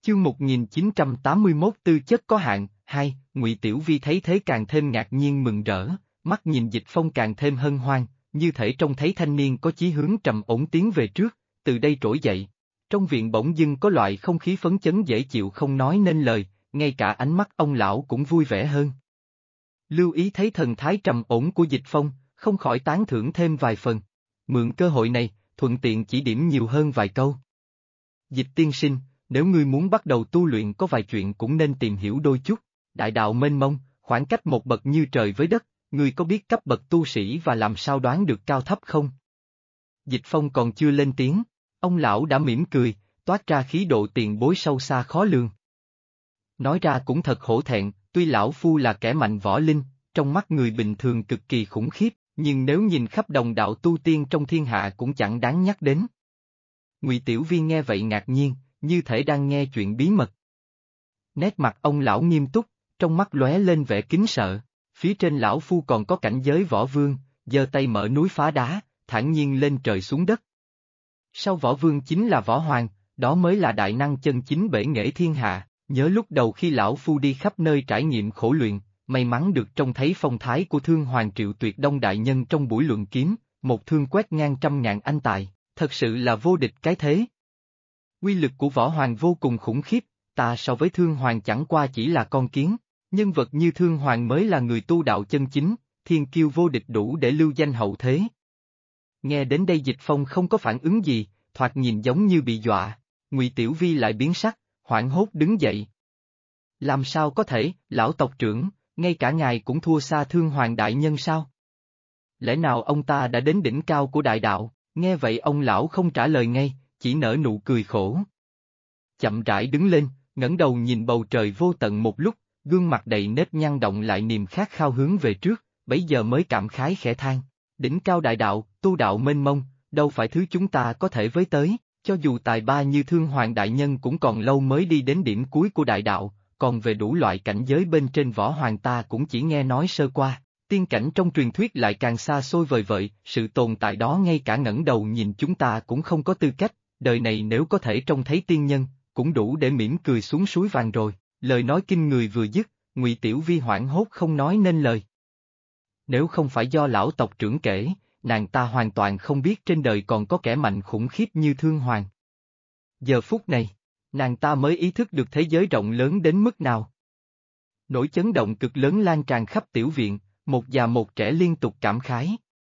Chương 1981 Tư chất có hạn, 2, Ngụy Tiểu Vi thấy thế càng thêm ngạc nhiên mừng rỡ, mắt nhìn Dịch Phong càng thêm hân hoan, như thể trông thấy thanh niên có chí hướng trầm ổn tiến về trước, từ đây trỗi dậy. Trong viện bỗng dưng có loại không khí phấn chấn dễ chịu không nói nên lời, ngay cả ánh mắt ông lão cũng vui vẻ hơn. Lưu Ý thấy thần thái trầm ổn của Dịch Phong, không khỏi tán thưởng thêm vài phần. Mượn cơ hội này, thuận tiện chỉ điểm nhiều hơn vài câu. Dịch tiên sinh, nếu ngươi muốn bắt đầu tu luyện có vài chuyện cũng nên tìm hiểu đôi chút. Đại đạo mênh mông, khoảng cách một bậc như trời với đất, ngươi có biết cấp bậc tu sĩ và làm sao đoán được cao thấp không? Dịch Phong còn chưa lên tiếng, ông lão đã mỉm cười, toát ra khí độ tiền bối sâu xa khó lường. Nói ra cũng thật hổ thẹn, tuy lão phu là kẻ mạnh võ linh, trong mắt người bình thường cực kỳ khủng khiếp, nhưng nếu nhìn khắp đồng đạo tu tiên trong thiên hạ cũng chẳng đáng nhắc đến. Ngụy Tiểu Vi nghe vậy ngạc nhiên, như thể đang nghe chuyện bí mật. Nét mặt ông lão nghiêm túc, trong mắt lóe lên vẻ kính sợ, phía trên lão phu còn có cảnh giới võ vương, giơ tay mở núi phá đá, thản nhiên lên trời xuống đất. Sau võ vương chính là võ hoàng, đó mới là đại năng chân chính bể nghệ thiên hạ. Nhớ lúc đầu khi lão phu đi khắp nơi trải nghiệm khổ luyện, may mắn được trông thấy phong thái của Thương Hoàng Triệu Tuyệt Đông đại nhân trong buổi luận kiếm, một thương quét ngang trăm ngàn anh tài, thật sự là vô địch cái thế. Uy lực của võ hoàng vô cùng khủng khiếp, ta so với Thương Hoàng chẳng qua chỉ là con kiến, nhân vật như Thương Hoàng mới là người tu đạo chân chính, thiên kiêu vô địch đủ để lưu danh hậu thế. Nghe đến đây Dịch Phong không có phản ứng gì, thoạt nhìn giống như bị dọa, Ngụy Tiểu Vi lại biến sắc, hoảng hốt đứng dậy. Làm sao có thể, lão tộc trưởng, ngay cả ngài cũng thua xa Thương Hoàng đại nhân sao? Lẽ nào ông ta đã đến đỉnh cao của đại đạo? Nghe vậy ông lão không trả lời ngay, chỉ nở nụ cười khổ. Chậm rãi đứng lên, ngẩng đầu nhìn bầu trời vô tận một lúc, gương mặt đầy nếp nhăn động lại niềm khát khao hướng về trước, bấy giờ mới cảm khái khẽ than. Đỉnh cao đại đạo, tu đạo mênh mông, đâu phải thứ chúng ta có thể với tới. Cho dù tài ba như Thương Hoàng đại nhân cũng còn lâu mới đi đến điểm cuối của đại đạo, còn về đủ loại cảnh giới bên trên võ hoàng ta cũng chỉ nghe nói sơ qua, tiên cảnh trong truyền thuyết lại càng xa xôi vời vợi, sự tồn tại đó ngay cả ngẩng đầu nhìn chúng ta cũng không có tư cách, đời này nếu có thể trông thấy tiên nhân, cũng đủ để mỉm cười xuống suối vàng rồi. Lời nói kinh người vừa dứt, Ngụy Tiểu Vi hoảng hốt không nói nên lời. Nếu không phải do lão tộc trưởng kể, nàng ta hoàn toàn không biết trên đời còn có kẻ mạnh khủng khiếp như Thương Hoàng. Giờ phút này, nàng ta mới ý thức được thế giới rộng lớn đến mức nào. Nỗi chấn động cực lớn lan tràn khắp tiểu viện, một già một trẻ liên tục cảm khái.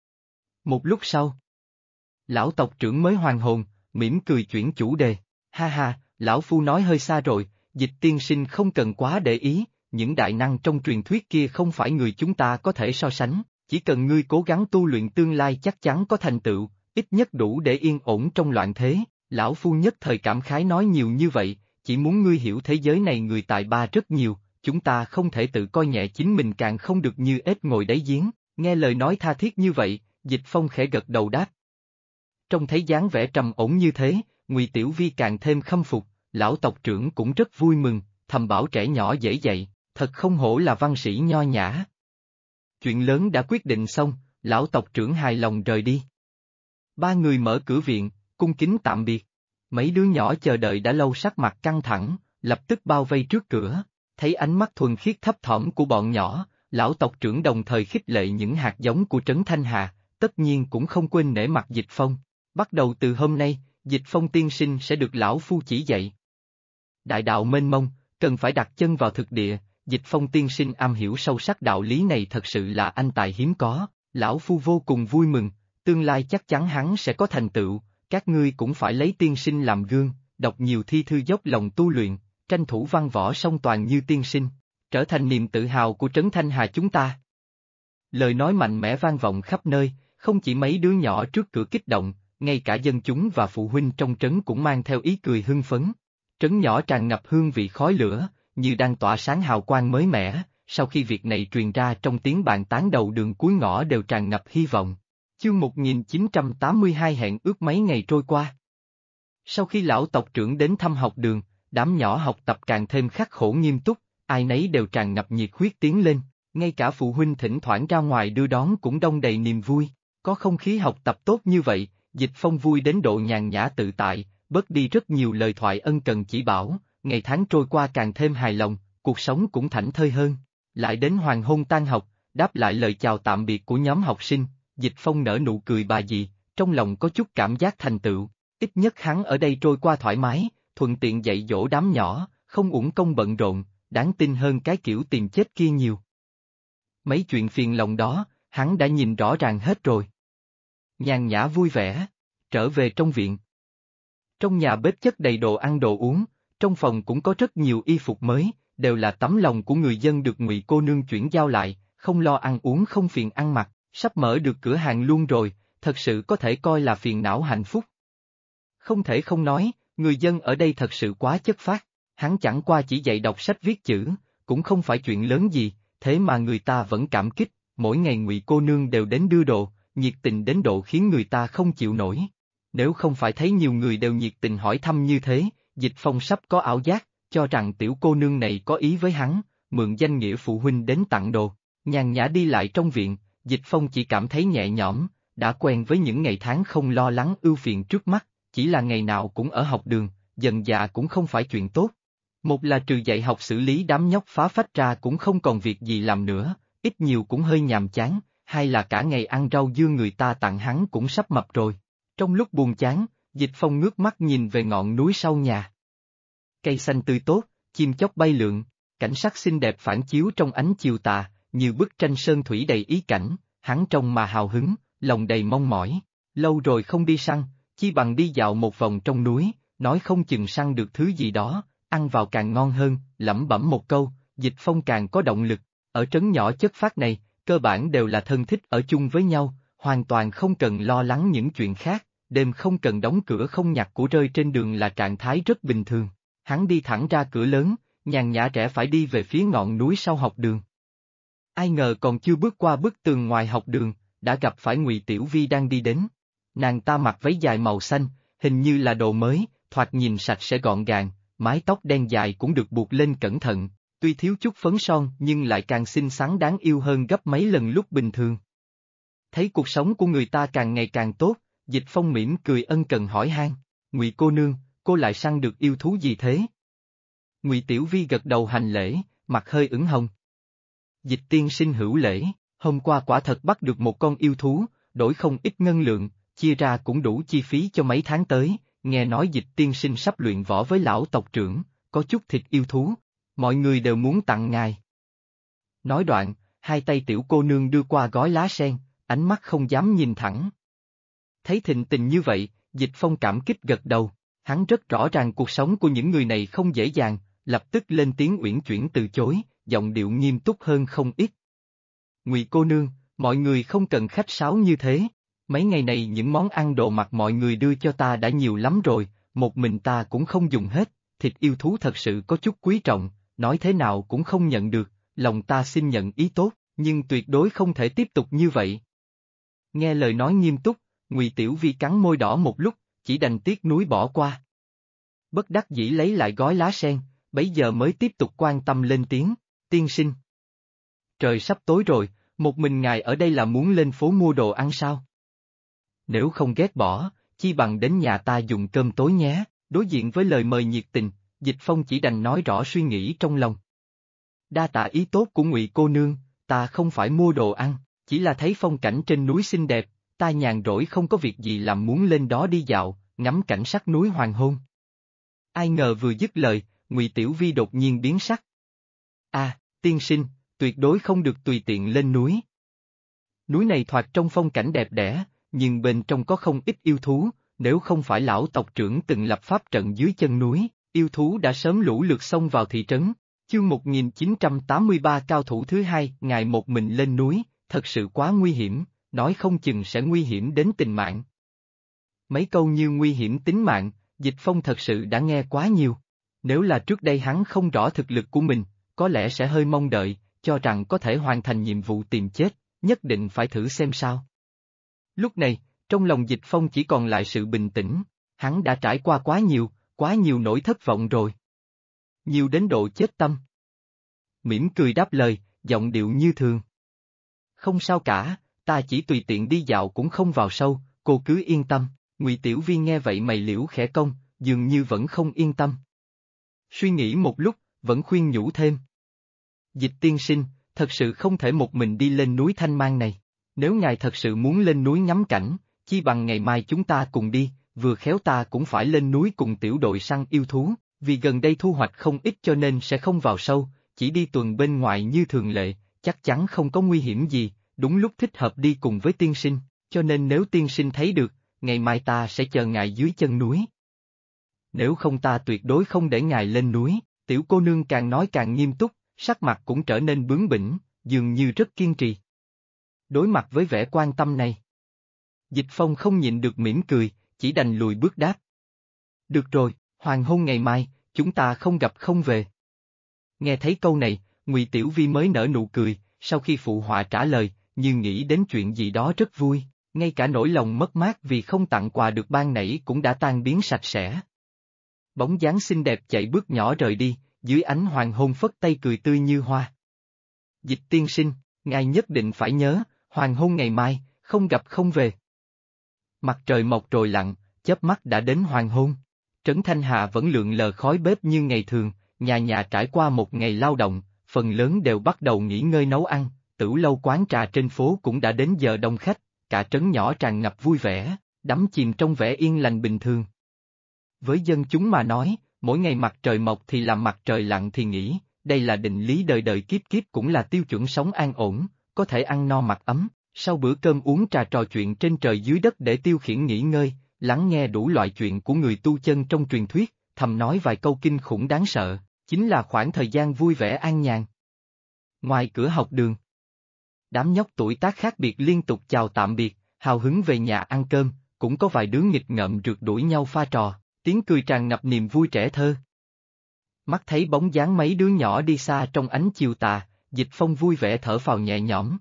Một lúc sau, lão tộc trưởng mới hoàn hồn, mỉm cười chuyển chủ đề. Ha ha, lão phu nói hơi xa rồi, Dịch tiên sinh không cần quá để ý, những đại năng trong truyền thuyết kia không phải người chúng ta có thể so sánh. Chỉ cần ngươi cố gắng tu luyện tương lai chắc chắn có thành tựu, ít nhất đủ để yên ổn trong loạn thế. Lão phu nhất thời cảm khái nói nhiều như vậy, chỉ muốn ngươi hiểu thế giới này người tài ba rất nhiều, chúng ta không thể tự coi nhẹ chính mình càng không được như ếch ngồi đáy giếng. Nghe lời nói tha thiết như vậy, Dịch Phong khẽ gật đầu đáp. Trông thấy dáng vẻ trầm ổn như thế, Ngụy Tiểu Vi càng thêm khâm phục, lão tộc trưởng cũng rất vui mừng, thầm bảo trẻ nhỏ dễ dạy, thật không hổ là văn sĩ nho nhã. Chuyện lớn đã quyết định xong, lão tộc trưởng hài lòng rời đi. Ba người mở cửa viện, cung kính tạm biệt. Mấy đứa nhỏ chờ đợi đã lâu sắc mặt căng thẳng, lập tức bao vây trước cửa. Thấy ánh mắt thuần khiết thấp thỏm của bọn nhỏ, lão tộc trưởng đồng thời khích lệ những hạt giống của Trấn Thanh Hà, tất nhiên cũng không quên nể mặt Dịch Phong. Bắt đầu từ hôm nay, Dịch Phong tiên sinh sẽ được lão phu chỉ dạy. Đại đạo mênh mông, cần phải đặt chân vào thực địa. Dịch Phong tiên sinh am hiểu sâu sắc đạo lý này thật sự là anh tài hiếm có, lão phu vô cùng vui mừng, tương lai chắc chắn hắn sẽ có thành tựu, các ngươi cũng phải lấy tiên sinh làm gương, đọc nhiều thi thư dốc lòng tu luyện, tranh thủ văn võ song toàn như tiên sinh, trở thành niềm tự hào của Trấn Thanh Hà chúng ta. Lời nói mạnh mẽ vang vọng khắp nơi, không chỉ mấy đứa nhỏ trước cửa kích động, ngay cả dân chúng và phụ huynh trong trấn cũng mang theo ý cười hưng phấn. Trấn nhỏ tràn ngập hương vị khói lửa, như đang tỏa sáng hào quang mới mẻ, sau khi việc này truyền ra trong tiếng bàn tán đầu đường cuối ngõ đều tràn ngập hy vọng. Chương 1982 hẹn ước mấy ngày trôi qua. Sau khi lão tộc trưởng đến thăm học đường, đám nhỏ học tập càng thêm khắc khổ nghiêm túc, ai nấy đều tràn ngập nhiệt huyết tiến lên, ngay cả phụ huynh thỉnh thoảng ra ngoài đưa đón cũng đông đầy niềm vui. Có không khí học tập tốt như vậy, Dịch Phong vui đến độ nhàn nhã tự tại, bớt đi rất nhiều lời thoại ân cần chỉ bảo, ngày tháng trôi qua càng thêm hài lòng, cuộc sống cũng thảnh thơi hơn. Lại đến hoàng hôn tan học, đáp lại lời chào tạm biệt của nhóm học sinh, Dịch Phong nở nụ cười bà dị, trong lòng có chút cảm giác thành tựu, ít nhất hắn ở đây trôi qua thoải mái, thuận tiện dạy dỗ đám nhỏ, không uổng công bận rộn, đáng tin hơn cái kiểu tìm chết kia nhiều. Mấy chuyện phiền lòng đó, hắn đã nhìn rõ ràng hết rồi. Nhàn nhã vui vẻ, trở về trong viện. Trong nhà bếp chất đầy đồ ăn đồ uống, trong phòng cũng có rất nhiều y phục mới, đều là tấm lòng của người dân được Ngụy cô nương chuyển giao lại, không lo ăn uống không phiền ăn mặc, sắp mở được cửa hàng luôn rồi, thật sự có thể coi là phiền não hạnh phúc. Không thể không nói, người dân ở đây thật sự quá chất phác, hắn chẳng qua chỉ dạy đọc sách viết chữ, cũng không phải chuyện lớn gì, thế mà người ta vẫn cảm kích, mỗi ngày Ngụy cô nương đều đến đưa đồ, nhiệt tình đến độ khiến người ta không chịu nổi. Nếu không phải thấy nhiều người đều nhiệt tình hỏi thăm như thế, Dịch Phong sắp có ảo giác, cho rằng tiểu cô nương này có ý với hắn, mượn danh nghĩa phụ huynh đến tặng đồ, nhàn nhã đi lại trong viện, Dịch Phong chỉ cảm thấy nhẹ nhõm, đã quen với những ngày tháng không lo lắng ưu phiền trước mắt, chỉ là ngày nào cũng ở học đường, dần dà cũng không phải chuyện tốt. Một là trừ dạy học xử lý đám nhóc phá phách ra cũng không còn việc gì làm nữa, ít nhiều cũng hơi nhàm chán, hai là cả ngày ăn rau dưa người ta tặng hắn cũng sắp mập rồi. Trong lúc buồn chán, Dịch Phong ngước mắt nhìn về ngọn núi sau nhà. Cây xanh tươi tốt, chim chóc bay lượn, cảnh sắc xinh đẹp phản chiếu trong ánh chiều tà, như bức tranh sơn thủy đầy ý cảnh, hắn trông mà hào hứng, lòng đầy mong mỏi. Lâu rồi không đi săn, chi bằng đi dạo một vòng trong núi, nói không chừng săn được thứ gì đó, ăn vào càng ngon hơn, lẩm bẩm một câu, Dịch Phong càng có động lực. Ở trấn nhỏ chất phác này, cơ bản đều là thân thích ở chung với nhau, hoàn toàn không cần lo lắng những chuyện khác, đêm không cần đóng cửa không nhặt của rơi trên đường là trạng thái rất bình thường. Hắn đi thẳng ra cửa lớn, nhàn nhã rẽ phải đi về phía ngọn núi sau học đường. Ai ngờ còn chưa bước qua bức tường ngoài học đường, đã gặp phải Ngụy Tiểu Vi đang đi đến. Nàng ta mặc váy dài màu xanh, hình như là đồ mới, thoạt nhìn sạch sẽ gọn gàng, mái tóc đen dài cũng được buộc lên cẩn thận, tuy thiếu chút phấn son nhưng lại càng xinh xắn đáng yêu hơn gấp mấy lần lúc bình thường. Thấy cuộc sống của người ta càng ngày càng tốt, Dịch Phong mỉm cười ân cần hỏi han, Ngụy cô nương, cô lại săn được yêu thú gì thế? Ngụy Tiểu Vi gật đầu hành lễ, mặt hơi ửng hồng. Dịch tiên sinh hữu lễ, hôm qua quả thật bắt được một con yêu thú, đổi không ít ngân lượng, chia ra cũng đủ chi phí cho mấy tháng tới, nghe nói Dịch tiên sinh sắp luyện võ với lão tộc trưởng, có chút thịt yêu thú, mọi người đều muốn tặng ngài. Nói đoạn, hai tay tiểu cô nương đưa qua gói lá sen, ánh mắt không dám nhìn thẳng. Thấy thịnh tình như vậy, Dịch Phong cảm kích gật đầu, hắn rất rõ ràng cuộc sống của những người này không dễ dàng, lập tức lên tiếng uyển chuyển từ chối, giọng điệu nghiêm túc hơn không ít. Ngụy cô nương, mọi người không cần khách sáo như thế, mấy ngày này những món ăn đồ mặc mọi người đưa cho ta đã nhiều lắm rồi, một mình ta cũng không dùng hết, thịt yêu thú thật sự có chút quý trọng, nói thế nào cũng không nhận được, lòng ta xin nhận ý tốt, nhưng tuyệt đối không thể tiếp tục như vậy. Nghe lời nói nghiêm túc, Ngụy Tiểu Vi cắn môi đỏ một lúc, chỉ đành tiếc nuối bỏ qua. Bất đắc dĩ lấy lại gói lá sen, bấy giờ mới tiếp tục quan tâm lên tiếng, tiên sinh. Trời sắp tối rồi, một mình ngài ở đây là muốn lên phố mua đồ ăn sao? Nếu không ghét bỏ, chi bằng đến nhà ta dùng cơm tối nhé, đối diện với lời mời nhiệt tình, Dịch Phong chỉ đành nói rõ suy nghĩ trong lòng. Đa tạ ý tốt của Ngụy cô nương, ta không phải mua đồ ăn, chỉ là thấy phong cảnh trên núi xinh đẹp, ta nhàn rỗi không có việc gì làm muốn lên đó đi dạo, ngắm cảnh sắc núi hoàng hôn. Ai ngờ vừa dứt lời, Ngụy Tiểu Vi đột nhiên biến sắc. Tiên sinh, tuyệt đối không được tùy tiện lên núi. Núi này thoạt trong phong cảnh đẹp đẽ, nhưng bên trong có không ít yêu thú, nếu không phải lão tộc trưởng từng lập pháp trận dưới chân núi, yêu thú đã sớm lũ lượt xông vào thị trấn. Chương 1983 cao thủ thứ hai, ngài một mình lên núi, thật sự quá nguy hiểm, nói không chừng sẽ nguy hiểm đến tính mạng. Mấy câu như nguy hiểm tính mạng, Dịch Phong thật sự đã nghe quá nhiều. Nếu là trước đây hắn không rõ thực lực của mình, có lẽ sẽ hơi mong đợi, cho rằng có thể hoàn thành nhiệm vụ tìm chết, nhất định phải thử xem sao. Lúc này, trong lòng Dịch Phong chỉ còn lại sự bình tĩnh, hắn đã trải qua quá nhiều nỗi thất vọng rồi. Nhiều đến độ chết tâm. Mỉm cười đáp lời, giọng điệu như thường. Không sao cả, ta chỉ tùy tiện đi dạo cũng không vào sâu, cô cứ yên tâm. Ngụy Tiểu Vi nghe vậy mày liễu khẽ cong, dường như vẫn không yên tâm. Suy nghĩ một lúc, vẫn khuyên nhủ thêm. Dịch tiên sinh, thật sự không thể một mình đi lên núi Thanh Mang này. Nếu ngài thật sự muốn lên núi ngắm cảnh, chi bằng ngày mai chúng ta cùng đi, vừa khéo ta cũng phải lên núi cùng tiểu đội săn yêu thú, vì gần đây thu hoạch không ít cho nên sẽ không vào sâu, chỉ đi tuần bên ngoài như thường lệ, chắc chắn không có nguy hiểm gì, đúng lúc thích hợp đi cùng với tiên sinh, cho nên nếu tiên sinh thấy được, ngày mai ta sẽ chờ ngài dưới chân núi. Nếu không ta tuyệt đối không để ngài lên núi, tiểu cô nương càng nói càng nghiêm túc, sắc mặt cũng trở nên bướng bỉnh, dường như rất kiên trì. Đối mặt với vẻ quan tâm này, Dịch Phong không nhịn được mỉm cười, chỉ đành lùi bước đáp. Được rồi, hoàng hôn ngày mai, chúng ta không gặp không về. Nghe thấy câu này, Ngụy Tiểu Vi mới nở nụ cười, sau khi phụ họa trả lời, như nghĩ đến chuyện gì đó rất vui, ngay cả nỗi lòng mất mát vì không tặng quà được ban nãy cũng đã tan biến sạch sẽ. Bóng dáng xinh đẹp chạy bước nhỏ rời đi, dưới ánh hoàng hôn phất tay cười tươi như hoa. Dịch tiên sinh, ngài nhất định phải nhớ, hoàng hôn ngày mai, không gặp không về. Mặt trời mọc rồi lặn, chớp mắt đã đến hoàng hôn. Trấn Thanh Hà vẫn lượn lờ khói bếp như ngày thường, nhà nhà trải qua một ngày lao động, phần lớn đều bắt đầu nghỉ ngơi nấu ăn, tửu lâu quán trà trên phố cũng đã đến giờ đông khách, cả trấn nhỏ tràn ngập vui vẻ, đắm chìm trong vẻ yên lành bình thường. Với dân chúng mà nói, mỗi ngày mặt trời mọc thì làm mặt trời lặn thì nghỉ, đây là định lý đời đời kiếp kiếp cũng là tiêu chuẩn sống an ổn, có thể ăn no mặc ấm, sau bữa cơm uống trà trò chuyện trên trời dưới đất để tiêu khiển nghỉ ngơi, lắng nghe đủ loại chuyện của người tu chân trong truyền thuyết, thầm nói vài câu kinh khủng đáng sợ, chính là khoảng thời gian vui vẻ an nhàn. Ngoài cửa học đường, đám nhóc tuổi tác khác biệt liên tục chào tạm biệt, hào hứng về nhà ăn cơm, cũng có vài đứa nghịch ngợm rượt đuổi nhau pha trò, tiếng cười tràn ngập niềm vui trẻ thơ. Mắt thấy bóng dáng mấy đứa nhỏ đi xa trong ánh chiều tà, Dịch Phong vui vẻ thở phào nhẹ nhõm.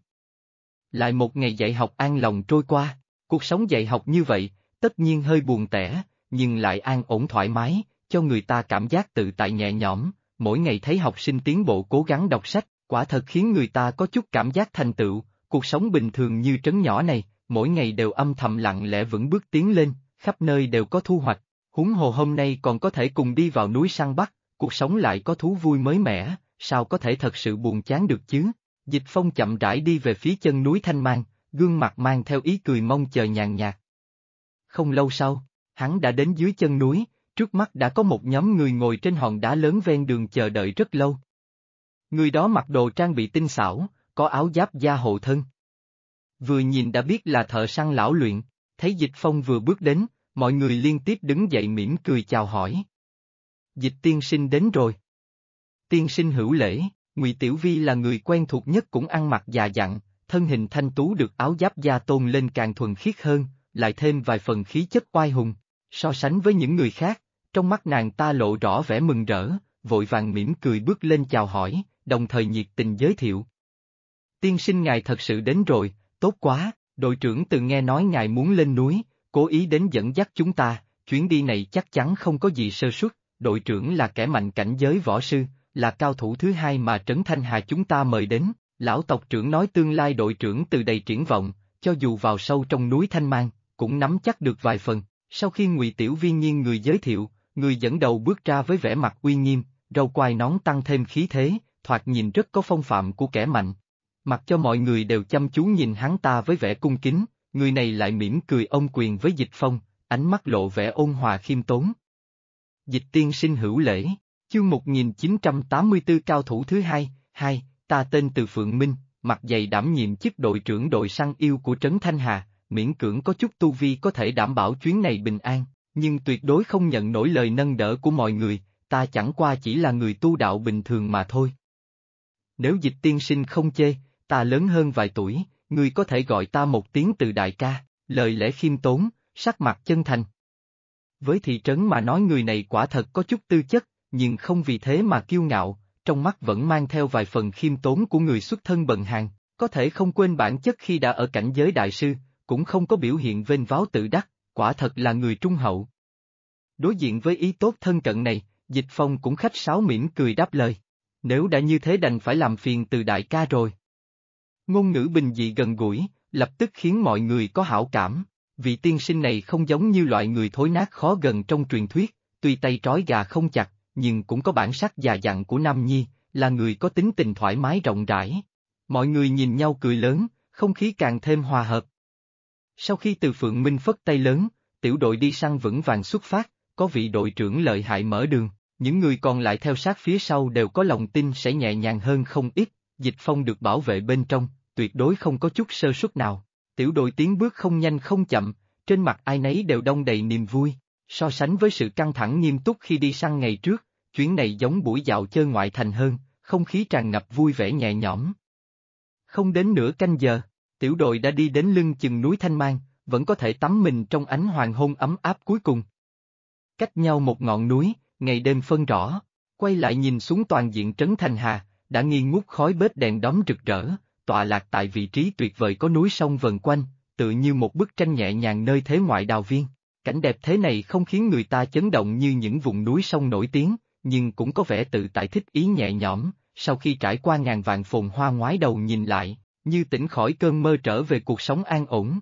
Lại một ngày dạy học an lòng trôi qua, cuộc sống dạy học như vậy, tất nhiên hơi buồn tẻ, nhưng lại an ổn thoải mái, cho người ta cảm giác tự tại nhẹ nhõm, mỗi ngày thấy học sinh tiến bộ cố gắng đọc sách, quả thật khiến người ta có chút cảm giác thành tựu, cuộc sống bình thường như trấn nhỏ này, mỗi ngày đều âm thầm lặng lẽ vững bước tiến lên, khắp nơi đều có thu hoạch, huống hồ hôm nay còn có thể cùng đi vào núi săn bắt, cuộc sống lại có thú vui mới mẻ, sao có thể thật sự buồn chán được chứ? Dịch Phong chậm rãi đi về phía chân núi Thanh Mang, gương mặt mang theo ý cười mong chờ nhàn nhạt. Không lâu sau, hắn đã đến dưới chân núi, trước mắt đã có một nhóm người ngồi trên hòn đá lớn ven đường chờ đợi rất lâu. Người đó mặc đồ trang bị tinh xảo, có áo giáp da hộ thân. Vừa nhìn đã biết là thợ săn lão luyện, thấy Dịch Phong vừa bước đến, mọi người liên tiếp đứng dậy mỉm cười chào hỏi. Dịch tiên sinh đến rồi. Tiên sinh hữu lễ, Ngụy Tiểu Vi là người quen thuộc nhất cũng ăn mặc già dặn, thân hình thanh tú được áo giáp da tôn lên càng thuần khiết hơn, lại thêm vài phần khí chất oai hùng. So sánh với những người khác, trong mắt nàng ta lộ rõ vẻ mừng rỡ, vội vàng mỉm cười bước lên chào hỏi, đồng thời nhiệt tình giới thiệu. Tiên sinh ngài thật sự đến rồi, tốt quá, đội trưởng từng nghe nói ngài muốn lên núi, cố ý đến dẫn dắt chúng ta, chuyến đi này chắc chắn không có gì sơ suất, đội trưởng là kẻ mạnh cảnh giới võ sư, là cao thủ thứ hai mà Trấn Thanh Hà chúng ta mời đến, lão tộc trưởng nói tương lai đội trưởng từ đầy triển vọng, cho dù vào sâu trong núi Thanh Mang, cũng nắm chắc được vài phần. Sau khi Ngụy Tiểu Vi nghiêng người giới thiệu, người dẫn đầu bước ra với vẻ mặt uy nghiêm, râu quai nón tăng thêm khí thế, thoạt nhìn rất có phong phạm của kẻ mạnh. Mặc cho mọi người đều chăm chú nhìn hắn ta với vẻ cung kính, người này lại mỉm cười ôm quyền với Dịch Phong, ánh mắt lộ vẻ ôn hòa khiêm tốn. Dịch tiên sinh hữu lễ, chương 1984 cao thủ thứ hai, ta tên Từ Phượng Minh, mặt dày đảm nhiệm chức đội trưởng đội săn yêu của Trấn Thanh Hà. Miễn cưỡng có chút tu vi có thể đảm bảo chuyến này bình an, nhưng tuyệt đối không nhận nổi lời nâng đỡ của mọi người, ta chẳng qua chỉ là người tu đạo bình thường mà thôi. Nếu Dịch tiên sinh không chê, ta lớn hơn vài tuổi, ngươi có thể gọi ta một tiếng Từ đại ca, lời lẽ khiêm tốn, sắc mặt chân thành. Với thị trấn mà nói người này quả thật có chút tư chất, nhưng không vì thế mà kiêu ngạo, trong mắt vẫn mang theo vài phần khiêm tốn của người xuất thân bần hàn, có thể không quên bản chất khi đã ở cảnh giới đại sư. Cũng không có biểu hiện vênh váo tự đắc, quả thật là người trung hậu. Đối diện với ý tốt thân cận này, Dịch Phong cũng khách sáo mỉm cười đáp lời. Nếu đã như thế đành phải làm phiền Từ đại ca rồi. Ngôn ngữ bình dị gần gũi, lập tức khiến mọi người có hảo cảm. Vị tiên sinh này không giống như loại người thối nát khó gần trong truyền thuyết, tuy tay trói gà không chặt, nhưng cũng có bản sắc già dặn của Nam Nhi, là người có tính tình thoải mái rộng rãi. Mọi người nhìn nhau cười lớn, không khí càng thêm hòa hợp. Sau khi Từ Phượng Minh phất tay lớn, tiểu đội đi săn vững vàng xuất phát, có vị đội trưởng lợi hại mở đường, những người còn lại theo sát phía sau đều có lòng tin sẽ nhẹ nhàng hơn không ít, Dịch Phong được bảo vệ bên trong, tuyệt đối không có chút sơ suất nào. Tiểu đội tiến bước không nhanh không chậm, trên mặt ai nấy đều đong đầy niềm vui, so sánh với sự căng thẳng nghiêm túc khi đi săn ngày trước, chuyến này giống buổi dạo chơi ngoại thành hơn, không khí tràn ngập vui vẻ nhẹ nhõm. Không đến nửa canh giờ, tiểu đội đã đi đến lưng chừng núi Thanh Mang, vẫn có thể tắm mình trong ánh hoàng hôn ấm áp cuối cùng. Cách nhau một ngọn núi, ngày đêm phân rõ, quay lại nhìn xuống toàn diện trấn Thanh Hà, đã nghi ngút khói bếp đèn đóm rực rỡ, tọa lạc tại vị trí tuyệt vời có núi sông vần quanh, tự như một bức tranh nhẹ nhàng nơi thế ngoại đào viên. Cảnh đẹp thế này không khiến người ta chấn động như những vùng núi sông nổi tiếng, nhưng cũng có vẻ tự tại thích ý nhẹ nhõm, sau khi trải qua ngàn vạn phồn hoa ngoái đầu nhìn lại, như tỉnh khỏi cơn mơ trở về cuộc sống an ổn.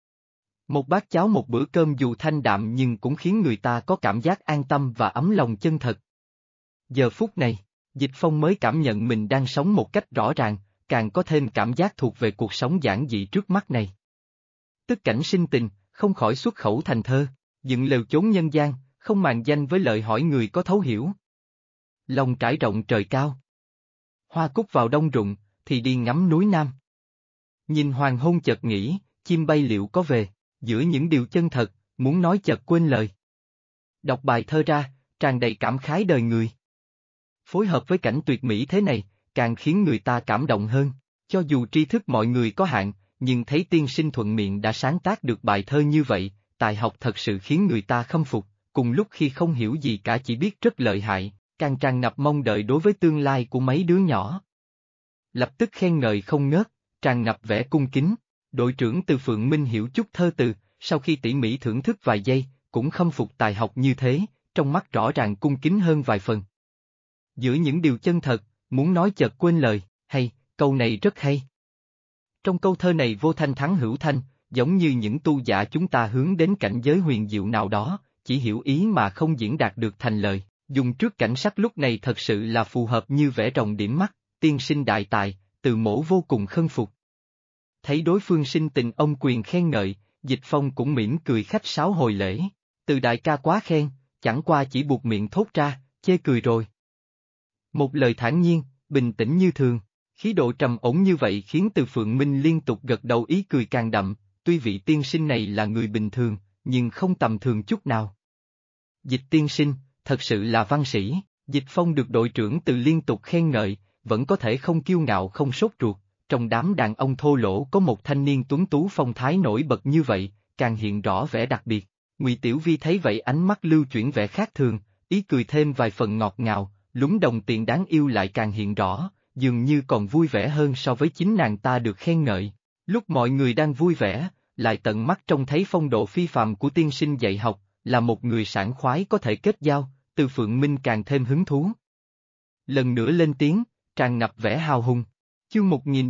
Một bát cháo một bữa cơm dù thanh đạm nhưng cũng khiến người ta có cảm giác an tâm và ấm lòng chân thật. Giờ phút này, Dịch Phong mới cảm nhận mình đang sống một cách rõ ràng, càng có thêm cảm giác thuộc về cuộc sống giản dị trước mắt này. Tức cảnh sinh tình, không khỏi xuất khẩu thành thơ, dựng lều chốn nhân gian, không màng danh với lời hỏi người có thấu hiểu. Lòng trải rộng trời cao. Hoa cúc vào đông rụng, thì đi ngắm núi Nam. Nhìn hoàng hôn chợt nghĩ, chim bay liệu có về, giữa những điều chân thật, muốn nói chợt quên lời. Đọc bài thơ ra, tràn đầy cảm khái đời người. Phối hợp với cảnh tuyệt mỹ thế này, càng khiến người ta cảm động hơn, cho dù tri thức mọi người có hạn, nhưng thấy tiên sinh thuận miệng đã sáng tác được bài thơ như vậy, tài học thật sự khiến người ta khâm phục, cùng lúc khi không hiểu gì cả chỉ biết rất lợi hại, càng tràn ngập mong đợi đối với tương lai của mấy đứa nhỏ. Lập tức khen ngợi không ngớt, tràn ngập vẻ cung kính, đội trưởng Từ Phượng Minh hiểu chút thơ từ, sau khi tỉ mỉ thưởng thức vài giây, cũng khâm phục tài học như thế, trong mắt rõ ràng cung kính hơn vài phần. Giữa những điều chân thật, muốn nói chợt quên lời, hay, câu này rất hay. Trong câu thơ này vô thanh thắng hữu thanh, giống như những tu giả chúng ta hướng đến cảnh giới huyền diệu nào đó, chỉ hiểu ý mà không diễn đạt được thành lời, dùng trước cảnh sắc lúc này thật sự là phù hợp như vẽ rồng điểm mắt, tiên sinh đại tài, Từ mỗ vô cùng khâm phục. Thấy đối phương sinh tình ông quyền khen ngợi, Dịch Phong cũng mỉm cười khách sáo hồi lễ, Từ đại ca quá khen, chẳng qua chỉ buộc miệng thốt ra, chê cười rồi. Một lời thản nhiên, bình tĩnh như thường. Khí độ trầm ổn như vậy khiến Từ Phượng Minh liên tục gật đầu ý cười càng đậm, tuy vị tiên sinh này là người bình thường, nhưng không tầm thường chút nào. Dịch tiên sinh, thật sự là văn sĩ, Dịch Phong được đội trưởng Từ liên tục khen ngợi, vẫn có thể không kiêu ngạo không sốt ruột, trong đám đàn ông thô lỗ có một thanh niên tuấn tú phong thái nổi bật như vậy, càng hiện rõ vẻ đặc biệt. Ngụy Tiểu Vi thấy vậy ánh mắt lưu chuyển vẻ khác thường, ý cười thêm vài phần ngọt ngào, lúng đồng tiền đáng yêu lại càng hiện rõ, dường như còn vui vẻ hơn so với chính nàng ta được khen ngợi. Lúc mọi người đang vui vẻ, lại tận mắt trông thấy phong độ phi phàm của tiên sinh dạy học, là một người sảng khoái có thể kết giao, Từ Phượng Minh càng thêm hứng thú. Lần nữa lên tiếng, tràn ngập vẻ hào hùng. Chương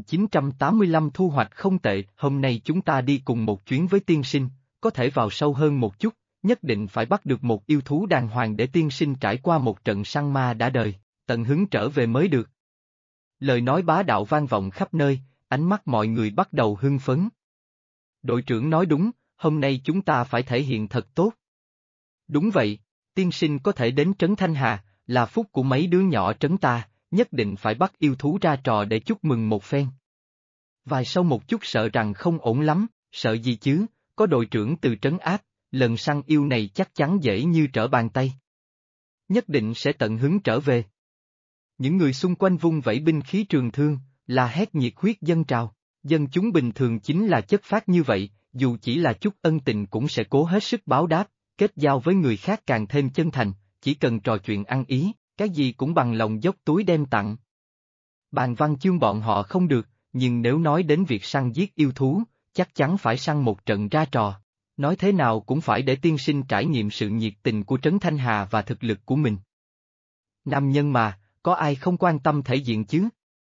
1985 thu hoạch không tệ, hôm nay chúng ta đi cùng một chuyến với tiên sinh, có thể vào sâu hơn một chút, nhất định phải bắt được một yêu thú đàng hoàng để tiên sinh trải qua một trận săn ma đã đời, tận hứng trở về mới được. Lời nói bá đạo vang vọng khắp nơi, ánh mắt mọi người bắt đầu hưng phấn. Đội trưởng nói đúng, hôm nay chúng ta phải thể hiện thật tốt. Đúng vậy, tiên sinh có thể đến Trấn Thanh Hà, là phúc của mấy đứa nhỏ trấn ta, nhất định phải bắt yêu thú ra trò để chúc mừng một phen. Vài sau một chút sợ rằng không ổn lắm, sợ gì chứ, có đội trưởng Từ trấn áp, lần săn yêu này chắc chắn dễ như trở bàn tay. Nhất định sẽ tận hứng trở về. Những người xung quanh vung vẩy binh khí trường thương, là hét nhiệt huyết dâng trào, dân chúng bình thường chính là chất phát như vậy, dù chỉ là chút ân tình cũng sẽ cố hết sức báo đáp, kết giao với người khác càng thêm chân thành, chỉ cần trò chuyện ăn ý, cái gì cũng bằng lòng dốc túi đem tặng. Bàn văn chương bọn họ không được, nhưng nếu nói đến việc săn giết yêu thú, chắc chắn phải săn một trận ra trò. Nói thế nào cũng phải để tiên sinh trải nghiệm sự nhiệt tình của Trấn Thanh Hà và thực lực của mình. Nam nhân mà, có ai không quan tâm thể diện chứ?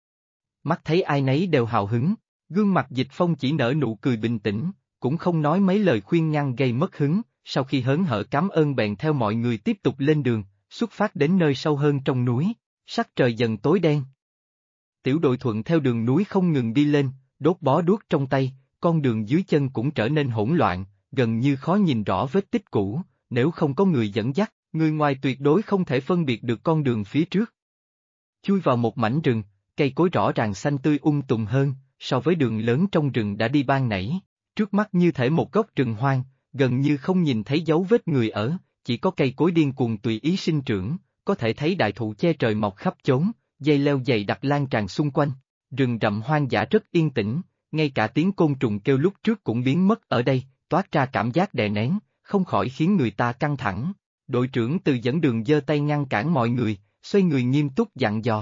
Mắt thấy ai nấy đều hào hứng, gương mặt Dịch Phong chỉ nở nụ cười bình tĩnh, cũng không nói mấy lời khuyên ngăn gây mất hứng, sau khi hớn hở cảm ơn bèn theo mọi người tiếp tục lên đường, xuất phát đến nơi sâu hơn trong núi, sắc trời dần tối đen. Tiểu đội thuận theo đường núi không ngừng đi lên, đốt bó đuốc trong tay, con đường dưới chân cũng trở nên hỗn loạn, gần như khó nhìn rõ vết tích cũ, nếu không có người dẫn dắt, người ngoài tuyệt đối không thể phân biệt được con đường phía trước. Chui vào một mảnh rừng, cây cối rõ ràng xanh tươi tùng hơn, so với đường lớn trong rừng đã đi ban nãy, trước mắt như thể một góc rừng hoang, gần như không nhìn thấy dấu vết người ở, chỉ có cây cối điên cuồng tùy ý sinh trưởng, có thể thấy đại thụ che trời mọc khắp chốn, dây leo dày đặc lan tràn xung quanh, rừng rậm hoang dã rất yên tĩnh, ngay cả tiếng côn trùng kêu lúc trước cũng biến mất ở đây, toát ra cảm giác đè nén, không khỏi khiến người ta căng thẳng. Đội trưởng Từ dẫn đường giơ tay ngăn cản mọi người, xoay người nghiêm túc dặn dò.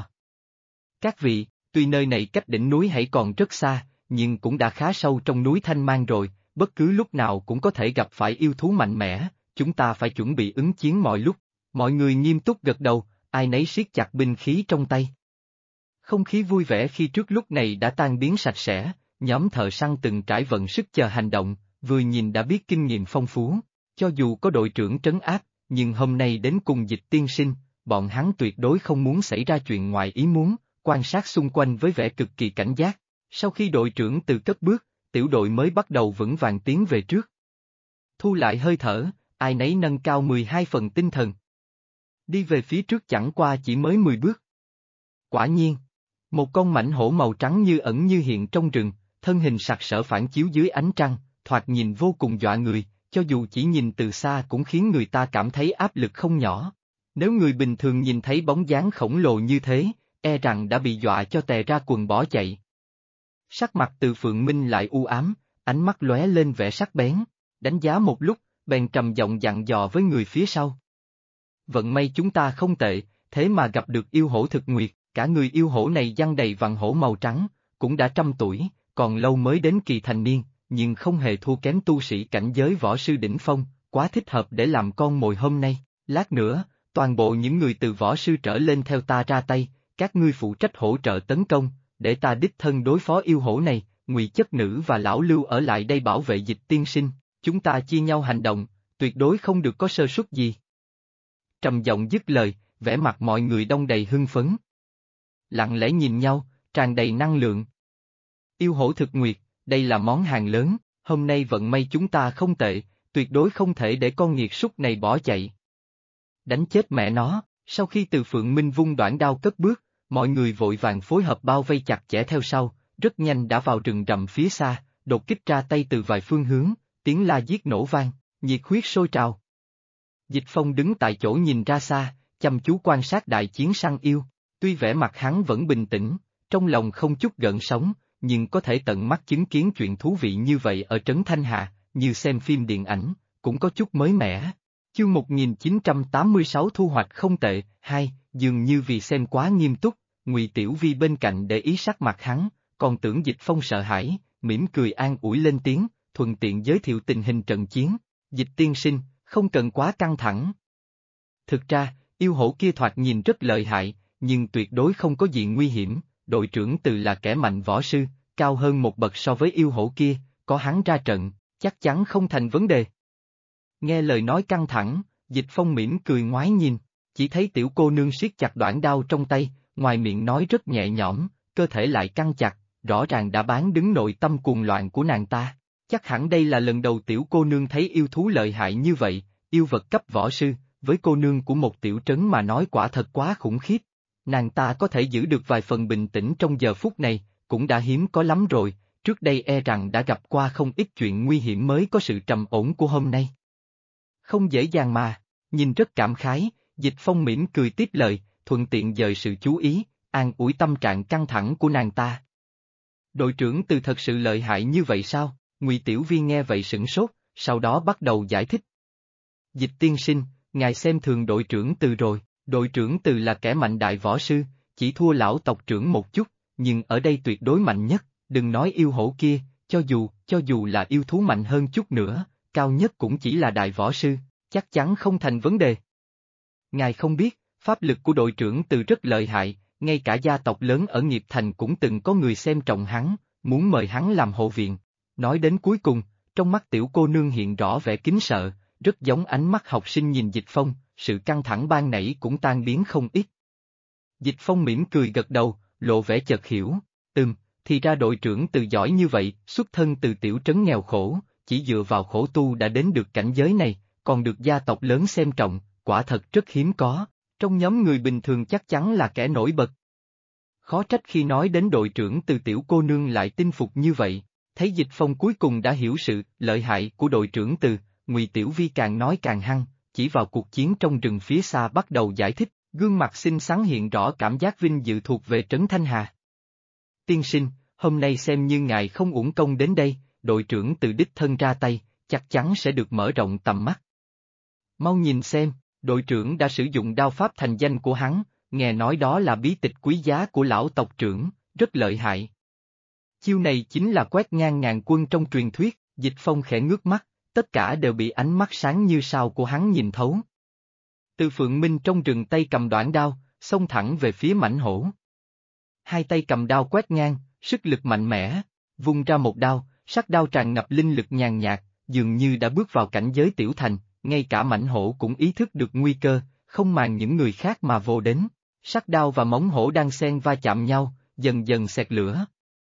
Các vị, tuy nơi này cách đỉnh núi hãy còn rất xa, nhưng cũng đã khá sâu trong núi Thanh Mang rồi, bất cứ lúc nào cũng có thể gặp phải yêu thú mạnh mẽ, chúng ta phải chuẩn bị ứng chiến mọi lúc. Mọi người nghiêm túc gật đầu, ai nấy siết chặt binh khí trong tay. Không khí vui vẻ khi trước lúc này đã tan biến sạch sẽ, nhóm thợ săn từng trải vận sức chờ hành động, vừa nhìn đã biết kinh nghiệm phong phú, cho dù có đội trưởng trấn áp, nhưng hôm nay đến cùng Dịch tiên sinh, bọn hắn tuyệt đối không muốn xảy ra chuyện ngoài ý muốn, quan sát xung quanh với vẻ cực kỳ cảnh giác. Sau khi đội trưởng Từ cất bước, tiểu đội mới bắt đầu vững vàng tiến về trước. Thu lại hơi thở, ai nấy nâng cao 12 phần tinh thần. Đi về phía trước chẳng qua chỉ mới 10 bước. Quả nhiên, một con mãnh hổ màu trắng như ẩn như hiện trong rừng, thân hình sặc sỡ phản chiếu dưới ánh trăng, thoạt nhìn vô cùng dọa người, cho dù chỉ nhìn từ xa cũng khiến người ta cảm thấy áp lực không nhỏ. Nếu người bình thường nhìn thấy bóng dáng khổng lồ như thế, e rằng đã bị dọa cho tè ra quần bỏ chạy. Sắc mặt Từ Phượng Minh lại u ám, ánh mắt lóe lên vẻ sắc bén, đánh giá một lúc, bèn trầm giọng dặn dò với người phía sau. Vận may chúng ta không tệ, thế mà gặp được yêu hổ thực nguyệt, cả người yêu hổ này giăng đầy vằn hổ màu trắng, cũng đã 100 tuổi, còn lâu mới đến kỳ thành niên, nhưng không hề thua kém tu sĩ cảnh giới võ sư đỉnh phong, quá thích hợp để làm con mồi hôm nay. Lát nữa, toàn bộ những người từ võ sư trở lên theo ta ra tay, các ngươi phụ trách hỗ trợ tấn công, để ta đích thân đối phó yêu hổ này, Ngụy Chất Nữ và Lão Lưu ở lại đây bảo vệ Dịch tiên sinh, chúng ta chia nhau hành động, tuyệt đối không được có sơ suất gì. Trầm giọng dứt lời, vẻ mặt mọi người đông đầy hưng phấn. Lặng lẽ nhìn nhau, tràn đầy năng lượng. Yêu hổ thực nguyệt, đây là món hàng lớn, hôm nay vận may chúng ta không tệ, tuyệt đối không thể để con nghiệt súc này bỏ chạy. Đánh chết mẹ nó, sau khi Từ Phượng Minh vung đoản đao cất bước, mọi người vội vàng phối hợp bao vây chặt chẽ theo sau, rất nhanh đã vào rừng rậm phía xa, đột kích ra tay từ vài phương hướng, tiếng la giết nổ vang, nhiệt huyết sôi trào. Dịch Phong đứng tại chỗ nhìn ra xa, chăm chú quan sát đại chiến săn yêu, tuy vẻ mặt hắn vẫn bình tĩnh, trong lòng không chút gợn sóng, nhưng có thể tận mắt chứng kiến chuyện thú vị như vậy ở Trấn Thanh Hà, như xem phim điện ảnh, cũng có chút mới mẻ. Chương 1986 thu hoạch không tệ, dường như vì xem quá nghiêm túc, Ngụy Tiểu Vi bên cạnh để ý sắc mặt hắn, còn tưởng Dịch Phong sợ hãi, mỉm cười an ủi lên tiếng, thuận tiện giới thiệu tình hình trận chiến. Dịch tiên sinh, không cần quá căng thẳng. Thực ra, yêu hổ kia thoạt nhìn rất lợi hại, nhưng tuyệt đối không có gì nguy hiểm, đội trưởng Từ là kẻ mạnh võ sư, cao hơn một bậc so với yêu hổ kia, có hắn ra trận, chắc chắn không thành vấn đề. Nghe lời nói căng thẳng, Dịch Phong mỉm cười ngoái nhìn, chỉ thấy tiểu cô nương siết chặt đoản đao trong tay, ngoài miệng nói rất nhẹ nhõm, cơ thể lại căng chặt, rõ ràng đã bán đứng nội tâm cuồng loạn của nàng ta. Chắc hẳn đây là lần đầu tiểu cô nương thấy yêu thú lợi hại như vậy, yêu vật cấp võ sư, với cô nương của một tiểu trấn mà nói quả thật quá khủng khiếp. Nàng ta có thể giữ được vài phần bình tĩnh trong giờ phút này, cũng đã hiếm có lắm rồi, trước đây e rằng đã gặp qua không ít chuyện nguy hiểm mới có sự trầm ổn của hôm nay. Không dễ dàng mà, nhìn rất cảm khái, Dịch Phong mỉm cười tiếp lời, thuận tiện dời sự chú ý, an ủi tâm trạng căng thẳng của nàng ta. Đội trưởng Từ thật sự lợi hại như vậy sao? Ngụy Tiểu Vi nghe vậy sửng sốt, sau đó bắt đầu giải thích. Dịch tiên sinh, ngài xem thường đội trưởng Từ rồi, đội trưởng Từ là kẻ mạnh đại võ sư, chỉ thua lão tộc trưởng một chút, nhưng ở đây tuyệt đối mạnh nhất, đừng nói yêu hổ kia, cho dù là yêu thú mạnh hơn chút nữa, cao nhất cũng chỉ là đại võ sư, chắc chắn không thành vấn đề. Ngài không biết, pháp lực của đội trưởng Từ rất lợi hại, ngay cả gia tộc lớn ở Nghiệp Thành cũng từng có người xem trọng hắn, muốn mời hắn làm hộ viện. Nói đến cuối cùng, trong mắt tiểu cô nương hiện rõ vẻ kính sợ, rất giống ánh mắt học sinh nhìn Dịch Phong, sự căng thẳng ban nãy cũng tan biến không ít. Dịch Phong mỉm cười gật đầu, lộ vẻ chợt hiểu, thì ra đội trưởng Từ giỏi như vậy, xuất thân từ tiểu trấn nghèo khổ, chỉ dựa vào khổ tu đã đến được cảnh giới này, còn được gia tộc lớn xem trọng, quả thật rất hiếm có, trong nhóm người bình thường chắc chắn là kẻ nổi bật. Khó trách khi nói đến đội trưởng Từ tiểu cô nương lại tin phục như vậy, thấy Dịch Phong cuối cùng đã hiểu sự lợi hại của đội trưởng Từ, Ngụy Tiểu Vi càng nói càng hăng, chỉ vào cuộc chiến trong rừng phía xa bắt đầu giải thích, gương mặt xinh xắn hiện rõ cảm giác vinh dự thuộc về Trấn Thanh Hà. Tiên sinh, hôm nay xem như ngài không uổng công đến đây, đội trưởng Từ đích thân ra tay, chắc chắn sẽ được mở rộng tầm mắt. Mau nhìn xem, đội trưởng đã sử dụng đao pháp thành danh của hắn, nghe nói đó là bí tịch quý giá của lão tộc trưởng, rất lợi hại. Chiêu này chính là quét ngang ngàn quân trong truyền thuyết, Dịch Phong khẽ ngước mắt, tất cả đều bị ánh mắt sáng như sao của hắn nhìn thấu. Từ Phượng Minh trong rừng tay cầm đoạn đao, xông thẳng về phía mãnh hổ. Hai tay cầm đao quét ngang, sức lực mạnh mẽ, vung ra một đao, sắc đao tràn ngập linh lực nhàn nhạt, dường như đã bước vào cảnh giới tiểu thành, ngay cả mãnh hổ cũng ý thức được nguy cơ, không màng những người khác mà vô đến. Sắc đao và móng hổ đang xen va chạm nhau, dần dần xẹt lửa.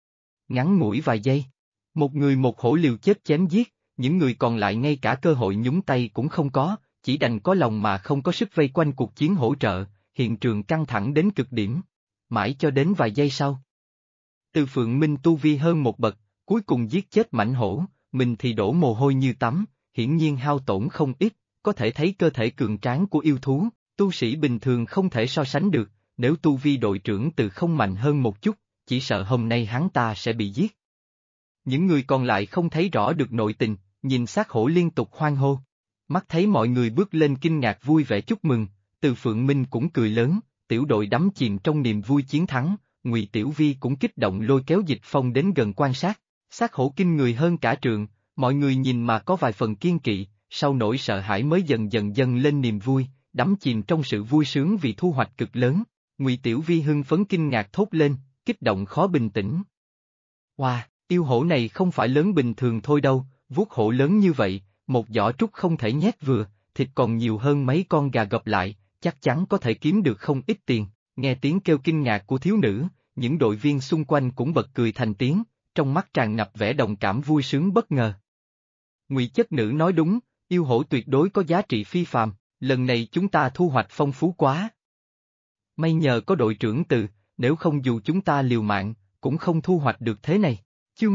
Ngắn ngủi vài giây, một người một hổ liều chết chém giết, những người còn lại ngay cả cơ hội nhúng tay cũng không có, chỉ đành có lòng mà không có sức vây quanh cuộc chiến hỗ trợ, hiện trường căng thẳng đến cực điểm. Mãi cho đến vài giây sau. Từ Phượng Minh tu vi hơn một bậc, cuối cùng giết chết mãnh hổ, mình thì đổ mồ hôi như tắm, hiển nhiên hao tổn không ít, có thể thấy cơ thể cường tráng của yêu thú, tu sĩ bình thường không thể so sánh được, nếu tu vi đội trưởng Từ không mạnh hơn một chút, chỉ sợ hôm nay hắn ta sẽ bị giết. Những người còn lại không thấy rõ được nội tình, nhìn xác hổ liên tục hoan hô. Mắt thấy mọi người bước lên kinh ngạc vui vẻ chúc mừng, Từ Phượng Minh cũng cười lớn, tiểu đội đắm chìm trong niềm vui chiến thắng, Ngụy Tiểu Vi cũng kích động lôi kéo Dịch Phong đến gần quan sát, xác hổ kinh người hơn cả trường, mọi người nhìn mà có vài phần kiên kỵ, sau nỗi sợ hãi mới dần dần dâng lên niềm vui, đắm chìm trong sự vui sướng vì thu hoạch cực lớn. Ngụy Tiểu Vi hưng phấn kinh ngạc thốt lên, kích động khó bình tĩnh. Wow, yêu hổ này không phải lớn bình thường thôi đâu, vuốt hổ lớn như vậy, một giỏ trúc không thể nhét vừa, thịt còn nhiều hơn mấy con gà gập lại, chắc chắn có thể kiếm được không ít tiền. Nghe tiếng kêu kinh ngạc của thiếu nữ, những đội viên xung quanh cũng bật cười thành tiếng, trong mắt tràn ngập vẻ đồng cảm vui sướng bất ngờ. Ngụy chất nữ nói đúng, yêu hổ tuyệt đối có giá trị phi phàm, lần này chúng ta thu hoạch phong phú quá. May nhờ có đội trưởng Từ, nếu không dù chúng ta liều mạng, cũng không thu hoạch được thế này. Chương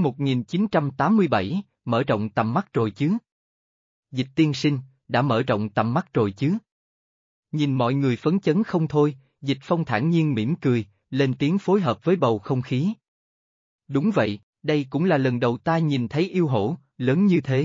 1987, mở rộng tầm mắt rồi chứ? Dịch tiên sinh, đã mở rộng tầm mắt rồi chứ? Nhìn mọi người phấn chấn không thôi, Dịch Phong thản nhiên mỉm cười, lên tiếng phối hợp với bầu không khí. Đúng vậy, đây cũng là lần đầu ta nhìn thấy yêu hổ, lớn như thế.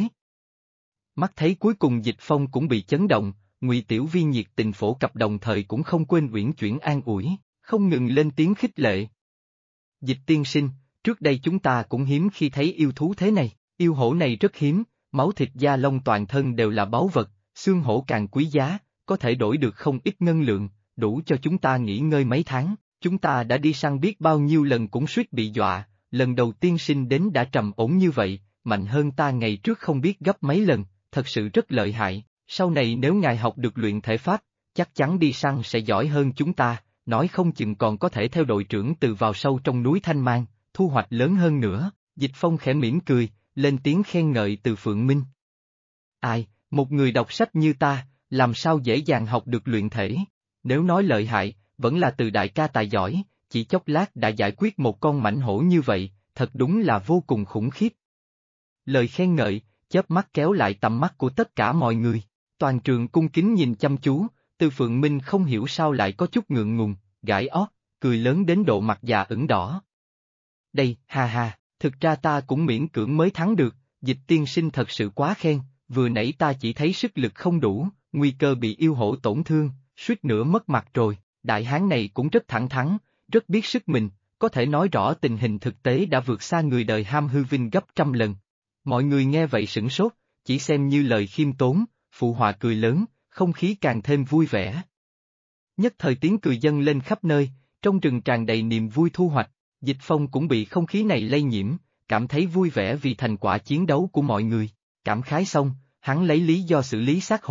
Mắt thấy cuối cùng Dịch Phong cũng bị chấn động, Ngụy Tiểu Vi nhiệt tình phổ cập đồng thời cũng không quên uyển chuyển an ủi, không ngừng lên tiếng khích lệ. Dịch tiên sinh, trước đây chúng ta cũng hiếm khi thấy yêu thú thế này, yêu hổ này rất hiếm, máu thịt da lông toàn thân đều là báu vật, xương hổ càng quý giá, có thể đổi được không ít ngân lượng, đủ cho chúng ta nghỉ ngơi mấy tháng, chúng ta đã đi săn biết bao nhiêu lần cũng suýt bị dọa, lần đầu tiên sinh đến đã trầm ổn như vậy, mạnh hơn ta ngày trước không biết gấp mấy lần, thật sự rất lợi hại, sau này nếu ngài học được luyện thể pháp, chắc chắn đi săn sẽ giỏi hơn chúng ta, nói không chừng còn có thể theo đội trưởng Từ vào sâu trong núi Thanh Mang, thu hoạch lớn hơn nữa. Dịch Phong khẽ mỉm cười, lên tiếng khen ngợi Từ Phượng Minh. Ai, một người đọc sách như ta, làm sao dễ dàng học được luyện thể, nếu nói lợi hại, vẫn là Từ đại ca tài giỏi, chỉ chốc lát đã giải quyết một con mãnh hổ như vậy, thật đúng là vô cùng khủng khiếp. Lời khen ngợi, chớp mắt kéo lại tầm mắt của tất cả mọi người, toàn trường cung kính nhìn chăm chú, Từ Phượng Minh không hiểu sao lại có chút ngượng ngùng, gãi ót, cười lớn đến độ mặt già ửng đỏ. Đây, ha ha, thực ra ta cũng miễn cưỡng mới thắng được, Dịch tiên sinh thật sự quá khen, vừa nãy ta chỉ thấy sức lực không đủ, nguy cơ bị yêu hổ tổn thương, suýt nữa mất mặt rồi, đại hán này cũng rất thẳng thắn, rất biết sức mình, có thể nói rõ tình hình thực tế đã vượt xa người đời ham hư vinh gấp trăm lần. Mọi người nghe vậy sửng sốt, chỉ xem như lời khiêm tốn, phụ họa cười lớn, không khí càng thêm vui vẻ. Nhất thời tiếng cười dâng lên khắp nơi, trong rừng tràn đầy niềm vui thu hoạch, Dịch Phong cũng bị không khí này lây nhiễm, cảm thấy vui vẻ vì thành quả chiến đấu của mọi người, cảm khái xong, hắn lấy lý do xử lý xác hổ,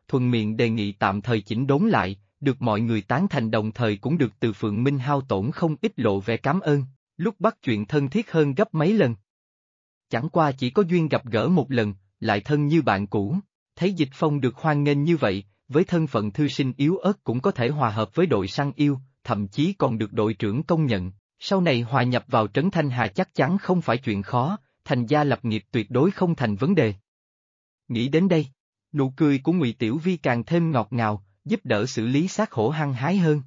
thuận miệng đề nghị tạm thời chỉnh đốn lại, được mọi người tán thành đồng thời cũng được Từ Phượng Minh hao tổn không ít lộ vẻ cảm ơn, lúc bắt chuyện thân thiết hơn gấp mấy lần. Chẳng qua chỉ có duyên gặp gỡ một lần, lại thân như bạn cũ, thấy Dịch Phong được hoan nghênh như vậy, với thân phận thư sinh yếu ớt cũng có thể hòa hợp với đội săn yêu, thậm chí còn được đội trưởng công nhận, sau này hòa nhập vào Trấn Thanh Hà chắc chắn không phải chuyện khó, thành gia lập nghiệp tuyệt đối không thành vấn đề. Nghĩ đến đây, nụ cười của Ngụy Tiểu Vi càng thêm ngọt ngào, giúp đỡ xử lý xác hổ hăng hái hơn.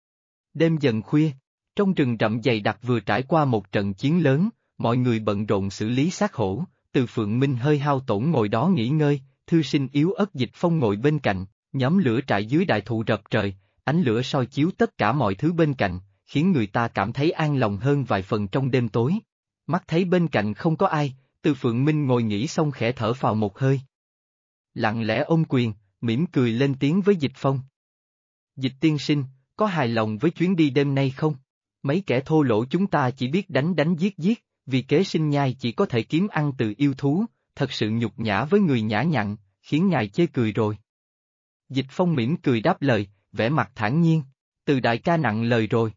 Đêm dần khuya, trong rừng rậm dày đặc vừa trải qua một trận chiến lớn, mọi người bận rộn xử lý xác hổ, Từ Phượng Minh hơi hao tổn ngồi đó nghỉ ngơi, thư sinh yếu ớt Dịch Phong ngồi bên cạnh, nhóm lửa trại dưới đại thụ rập trời, ánh lửa soi chiếu tất cả mọi thứ bên cạnh, khiến người ta cảm thấy an lòng hơn vài phần trong đêm tối. Mắt thấy bên cạnh không có ai, Từ Phượng Minh ngồi nghỉ xong khẽ thở phào một hơi. Lặng lẽ ôm quyền, mỉm cười lên tiếng với Dịch Phong. Dịch tiên sinh, có hài lòng với chuyến đi đêm nay không? Mấy kẻ thô lỗ chúng ta chỉ biết đánh đánh giết giết, vì kế sinh nhai chỉ có thể kiếm ăn từ yêu thú, thật sự nhục nhã với người nhã nhặn, khiến ngài chê cười rồi. Dịch Phong mỉm cười đáp lời, vẻ mặt thản nhiên, Từ đại ca nặng lời rồi.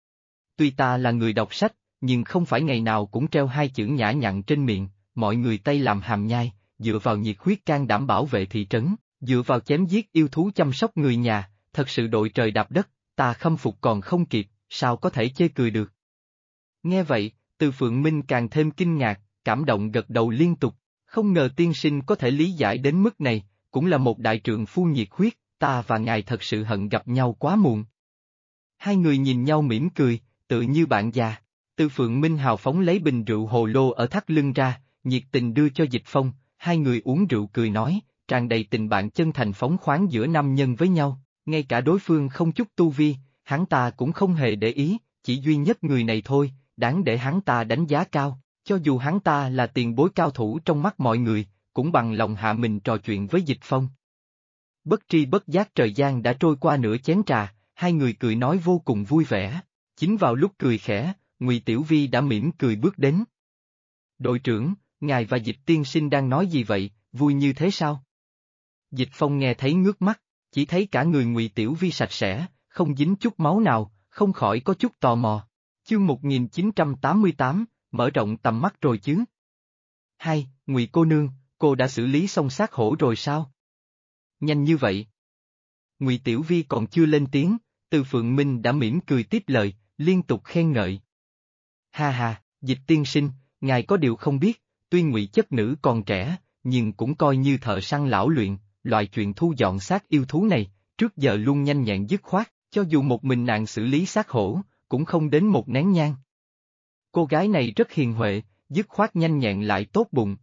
Tuy ta là người đọc sách, nhưng không phải ngày nào cũng treo hai chữ nhã nhặn trên miệng, mọi người tay làm hàm nhai, dựa vào nhiệt huyết can đảm bảo vệ thị trấn, dựa vào chém giết yêu thú chăm sóc người nhà, thật sự đội trời đạp đất, ta khâm phục còn không kịp, sao có thể chê cười được. Nghe vậy, Từ Phượng Minh càng thêm kinh ngạc, cảm động gật đầu liên tục, không ngờ tiên sinh có thể lý giải đến mức này, cũng là một đại trượng phu nhiệt huyết, ta và ngài thật sự hận gặp nhau quá muộn. Hai người nhìn nhau mỉm cười, tự như bạn già. Từ Phượng Minh hào phóng lấy bình rượu hồ lô ở thắt lưng ra, nhiệt tình đưa cho Dịch Phong, hai người uống rượu cười nói, tràn đầy tình bạn chân thành phóng khoáng giữa nam nhân với nhau, ngay cả đối phương không chút tu vi, hắn ta cũng không hề để ý, chỉ duy nhất người này thôi, đáng để hắn ta đánh giá cao, cho dù hắn ta là tiền bối cao thủ trong mắt mọi người, cũng bằng lòng hạ mình trò chuyện với Dịch Phong. Bất tri bất giác thời gian đã trôi qua nửa chén trà, hai người cười nói vô cùng vui vẻ, chính vào lúc cười khẽ, Ngụy Tiểu Vi đã mỉm cười bước đến. Đội trưởng, ngài và Dịch tiên sinh đang nói gì vậy, vui như thế sao? Dịch Phong nghe thấy ngước mắt, chỉ thấy cả người Ngụy Tiểu Vi sạch sẽ, không dính chút máu nào, không khỏi có chút tò mò. Chương 1988, mở rộng tầm mắt rồi chứ. Hay, Ngụy cô nương, cô đã xử lý xong xác hổ rồi sao? Nhanh như vậy. Ngụy Tiểu Vi còn chưa lên tiếng, Từ Phượng Minh đã mỉm cười tiếp lời, liên tục khen ngợi. Ha ha, Dịch tiên sinh, ngài có điều không biết, tuy Ngụy chất nữ còn trẻ, nhưng cũng coi như thợ săn lão luyện, loại chuyện thu dọn xác yêu thú này, trước giờ luôn nhanh nhẹn dứt khoát, cho dù một mình nàng xử lý xác hổ, cũng không đến một nén nhang. Cô gái này rất hiền huệ, dứt khoát nhanh nhẹn lại tốt bụng.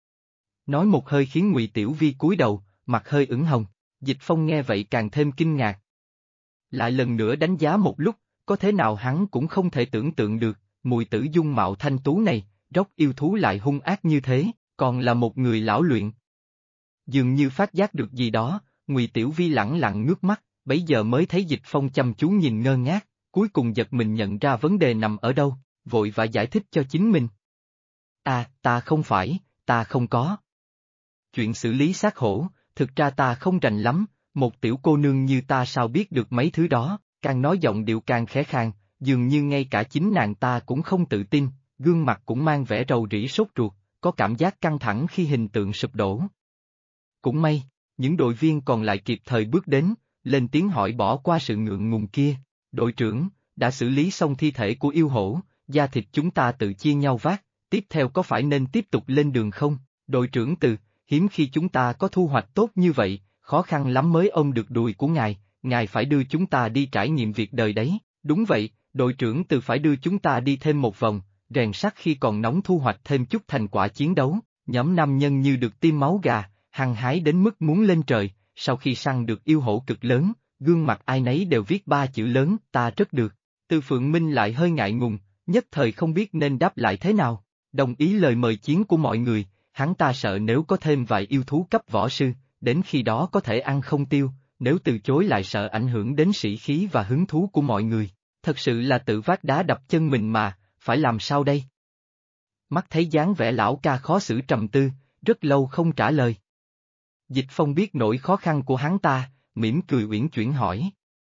Nói một hơi khiến Ngụy Tiểu Vi cúi đầu, mặt hơi ửng hồng, Dịch Phong nghe vậy càng thêm kinh ngạc. Lại lần nữa đánh giá một lúc, có thế nào hắn cũng không thể tưởng tượng được, mùi tử dung mạo thanh tú này, róc yêu thú lại hung ác như thế, còn là một người lão luyện. Dường như phát giác được gì đó, Ngụy Tiểu Vi lẳng lặng ngước mắt, bấy giờ mới thấy Dịch Phong chăm chú nhìn ngơ ngác, cuối cùng giật mình nhận ra vấn đề nằm ở đâu, vội vã giải thích cho chính mình. À, ta không phải, ta không có. Chuyện xử lý xác hổ, thực ra ta không rành lắm, một tiểu cô nương như ta sao biết được mấy thứ đó, càng nói giọng điệu càng khẽ khàng, dường như ngay cả chính nàng ta cũng không tự tin, gương mặt cũng mang vẻ rầu rĩ sốt ruột, có cảm giác căng thẳng khi hình tượng sụp đổ. Cũng may, những đội viên còn lại kịp thời bước đến, lên tiếng hỏi bỏ qua sự ngượng ngùng kia, đội trưởng, đã xử lý xong thi thể của yêu hổ, da thịt chúng ta tự chia nhau vác, tiếp theo có phải nên tiếp tục lên đường không? Đội trưởng Từ, hiếm khi chúng ta có thu hoạch tốt như vậy, khó khăn lắm mới ôm được đùi của ngài phải đưa chúng ta đi trải nghiệm việc đời đấy. Đúng vậy, đội trưởng Từ phải đưa chúng ta đi thêm một vòng, rèn sắt khi còn nóng thu hoạch thêm chút thành quả chiến đấu, nhóm nam nhân như được tiêm máu gà, hăng hái đến mức muốn lên trời, sau khi săn được yêu hổ cực lớn, gương mặt ai nấy đều viết ba chữ lớn, ta rất được. Từ Phượng Minh lại hơi ngại ngùng, nhất thời không biết nên đáp lại thế nào, đồng ý lời mời chiến của mọi người, hắn ta sợ nếu có thêm vài yêu thú cấp võ sư, đến khi đó có thể ăn không tiêu, nếu từ chối lại sợ ảnh hưởng đến sĩ khí và hứng thú của mọi người, thật sự là tự vác đá đập chân mình mà, phải làm sao đây? Mắt thấy dáng vẻ lão ca khó xử trầm tư, rất lâu không trả lời. Dịch Phong biết nỗi khó khăn của hắn ta, mỉm cười uyển chuyển hỏi.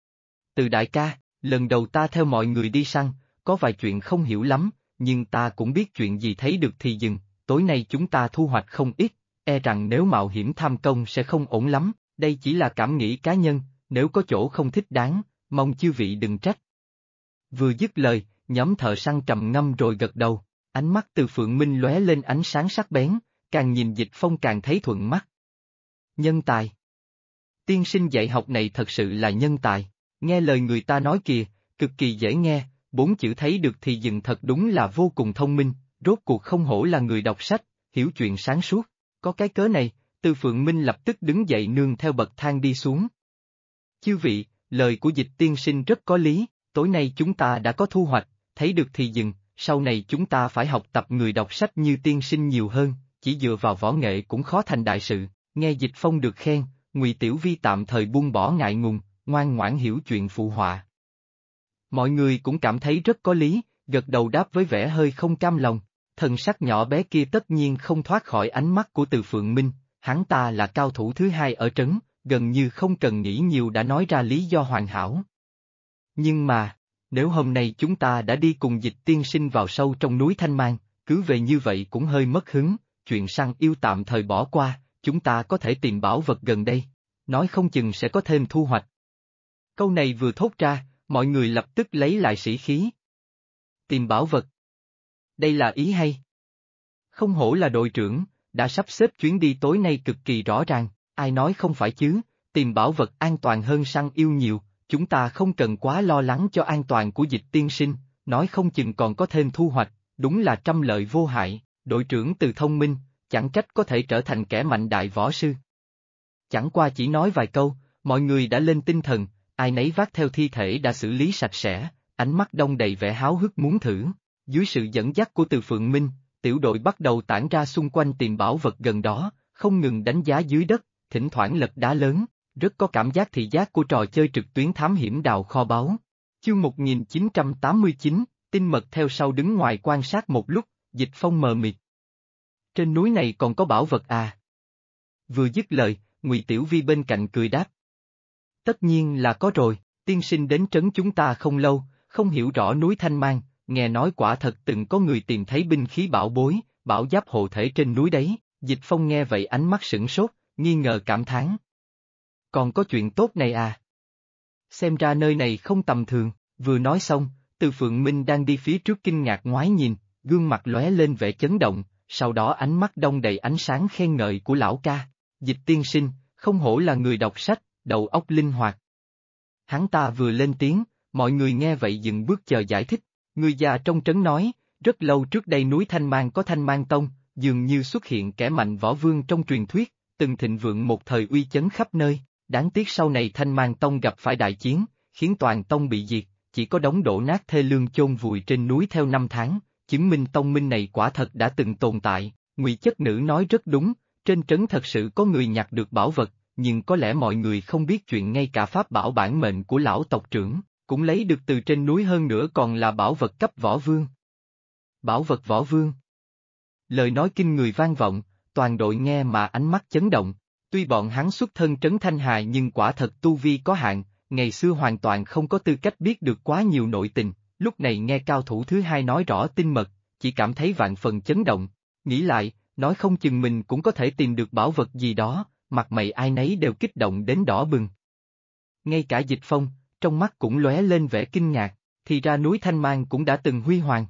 Từ đại ca, lần đầu ta theo mọi người đi săn, có vài chuyện không hiểu lắm, nhưng ta cũng biết chuyện gì thấy được thì dừng, tối nay chúng ta thu hoạch không ít, e rằng nếu mạo hiểm tham công sẽ không ổn lắm, đây chỉ là cảm nghĩ cá nhân, nếu có chỗ không thích đáng, mong chư vị đừng trách. Vừa dứt lời, nhóm thợ săn trầm ngâm rồi gật đầu, ánh mắt Từ Phượng Minh lóe lên ánh sáng sắc bén, càng nhìn Dịch Phong càng thấy thuận mắt. Nhân tài. Tiên sinh dạy học này thật sự là nhân tài, nghe lời người ta nói kìa, cực kỳ dễ nghe, 4 chữ thấy được thì dừng thật đúng là vô cùng thông minh, rốt cuộc không hổ là người đọc sách, hiểu chuyện sáng suốt, có cái cớ này, Từ Phượng Minh lập tức đứng dậy nương theo bậc thang đi xuống. Chư vị, lời của Dịch tiên sinh rất có lý, tối nay chúng ta đã có thu hoạch, thấy được thì dừng, sau này chúng ta phải học tập người đọc sách như tiên sinh nhiều hơn, chỉ dựa vào võ nghệ cũng khó thành đại sự, nghe Dịch Phong được khen, Ngụy Tiểu Vi tạm thời buông bỏ ngại ngùng, ngoan ngoãn hiểu chuyện phụ họa. Mọi người cũng cảm thấy rất có lý, gật đầu đáp với vẻ hơi không cam lòng, thần sắc nhỏ bé kia tất nhiên không thoát khỏi ánh mắt của Từ Phượng Minh, hắn ta là cao thủ thứ hai ở trấn, gần như không cần nghĩ nhiều đã nói ra lý do hoàn hảo. Nhưng mà, nếu hôm nay chúng ta đã đi cùng Dịch tiên sinh vào sâu trong núi Thanh Mang, cứ về như vậy cũng hơi mất hứng, chuyện săn yêu tạm thời bỏ qua, chúng ta có thể tìm bảo vật gần đây, nói không chừng sẽ có thêm thu hoạch. Câu này vừa thốt ra, mọi người lập tức lấy lại sĩ khí. Tìm bảo vật. Đây là ý hay. Không hổ là đội trưởng, đã sắp xếp chuyến đi tối nay cực kỳ rõ ràng, ai nói không phải chứ, tìm bảo vật an toàn hơn săn yêu nhiều, chúng ta không cần quá lo lắng cho an toàn của Dịch tiên sinh, nói không chừng còn có thêm thu hoạch, đúng là trăm lợi vô hại, đội trưởng Từ thông minh, chẳng trách có thể trở thành kẻ mạnh đại võ sư. Chẳng qua chỉ nói vài câu, mọi người đã lên tinh thần, ai nấy vác theo thi thể đã xử lý sạch sẽ, ánh mắt đông đầy vẻ háo hức muốn thử. Dưới sự dẫn dắt của Từ Phượng Minh, tiểu đội bắt đầu tản ra xung quanh tìm bảo vật gần đó, không ngừng đánh giá dưới đất, thỉnh thoảng lật đá lớn, rất có cảm giác thị giác của trò chơi trực tuyến thám hiểm đào kho báu. Chương 1989, Tinh Mật theo sau đứng ngoài quan sát một lúc, Dịch Phong mờ mịt. Trên núi này còn có bảo vật à? Vừa dứt lời, Ngụy Tiểu Vi bên cạnh cười đáp. Tất nhiên là có rồi, tiên sinh đến trấn chúng ta không lâu, không hiểu rõ núi Thanh Mang, nghe nói quả thật từng có người tìm thấy binh khí bảo bối, bảo giáp hộ thể trên núi đấy, Dịch Phong nghe vậy ánh mắt sửng sốt, nghi ngờ cảm thán. Còn có chuyện tốt này à? Xem ra nơi này không tầm thường, vừa nói xong, Từ Phượng Minh đang đi phía trước kinh ngạc ngoái nhìn, gương mặt lóe lên vẻ chấn động, sau đó ánh mắt đông đầy ánh sáng khen ngợi của lão ca. Dịch tiên sinh, không hổ là người đọc sách, đầu óc linh hoạt. Hắn ta vừa lên tiếng, mọi người nghe vậy dừng bước chờ giải thích, người già trong trấn nói, rất lâu trước đây núi Thanh Mang có Thanh Mang Tông, dường như xuất hiện kẻ mạnh võ vương trong truyền thuyết, từng thịnh vượng một thời uy chấn khắp nơi, đáng tiếc sau này Thanh Mang Tông gặp phải đại chiến, khiến toàn tông bị diệt, chỉ có đống đổ nát thê lương chôn vùi trên núi theo năm tháng, chứng minh tông minh này quả thật đã từng tồn tại. Ngụy chất nữ nói rất đúng, trên trấn thật sự có người nhặt được bảo vật, nhưng có lẽ mọi người không biết chuyện ngay cả pháp bảo bản mệnh của lão tộc trưởng, cũng lấy được từ trên núi hơn nữa còn là bảo vật cấp võ vương. Bảo vật võ vương. Lời nói kinh người vang vọng, toàn đội nghe mà ánh mắt chấn động, tuy bọn hắn xuất thân trấn Thanh Hà nhưng quả thật tu vi có hạn, ngày xưa hoàn toàn không có tư cách biết được quá nhiều nội tình, lúc này nghe cao thủ thứ hai nói rõ tinh mật, chỉ cảm thấy vạn phần chấn động, nghĩ lại, nói không chừng mình cũng có thể tìm được bảo vật gì đó, mặt mày ai nấy đều kích động đến đỏ bừng. Ngay cả Dịch Phong, trong mắt cũng lóe lên vẻ kinh ngạc, thì ra núi Thanh Mang cũng đã từng huy hoàng.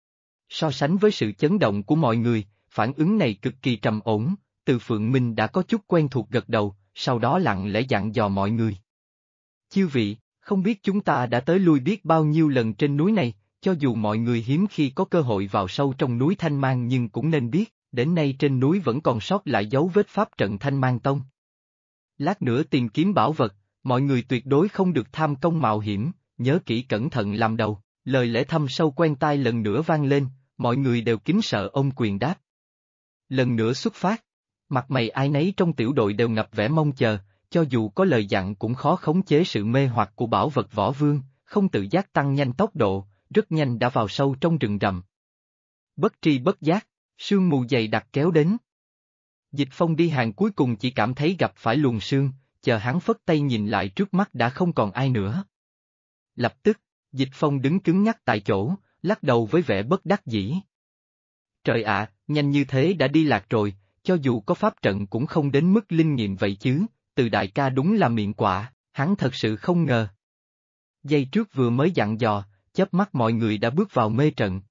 So sánh với sự chấn động của mọi người, phản ứng này cực kỳ trầm ổn, Từ Phượng Minh đã có chút quen thuộc gật đầu, sau đó lặng lẽ dặn dò mọi người. Chư vị, không biết chúng ta đã tới lui biết bao nhiêu lần trên núi này, cho dù mọi người hiếm khi có cơ hội vào sâu trong núi Thanh Mang nhưng cũng nên biết, đến nay trên núi vẫn còn sót lại dấu vết pháp trận Thanh Mang Tông. Lát nữa tìm kiếm bảo vật, mọi người tuyệt đối không được tham công mạo hiểm, nhớ kỹ cẩn thận làm đầu, lời lẽ thâm sâu quen tai lần nữa vang lên, mọi người đều kính sợ ôm quyền đáp. Lần nữa xuất phát, mặt mày ai nấy trong tiểu đội đều ngập vẻ mong chờ, cho dù có lời dặn cũng khó khống chế sự mê hoặc của bảo vật võ vương, không tự giác tăng nhanh tốc độ, rất nhanh đã vào sâu trong rừng rậm. Bất tri bất giác, sương mù dày đặc kéo đến. Dịch Phong đi hàng cuối cùng chỉ cảm thấy gặp phải luồng sương, chờ hắn phất tay nhìn lại trước mắt đã không còn ai nữa. Lập tức, Dịch Phong đứng cứng nhắc tại chỗ, lắc đầu với vẻ bất đắc dĩ. Trời ạ, nhanh như thế đã đi lạc rồi, cho dù có pháp trận cũng không đến mức linh nghiệm vậy chứ, từ đại ca đúng là miệng quạ, hắn thật sự không ngờ. Giây trước vừa mới dặn dò, chớp mắt mọi người đã bước vào mê trận.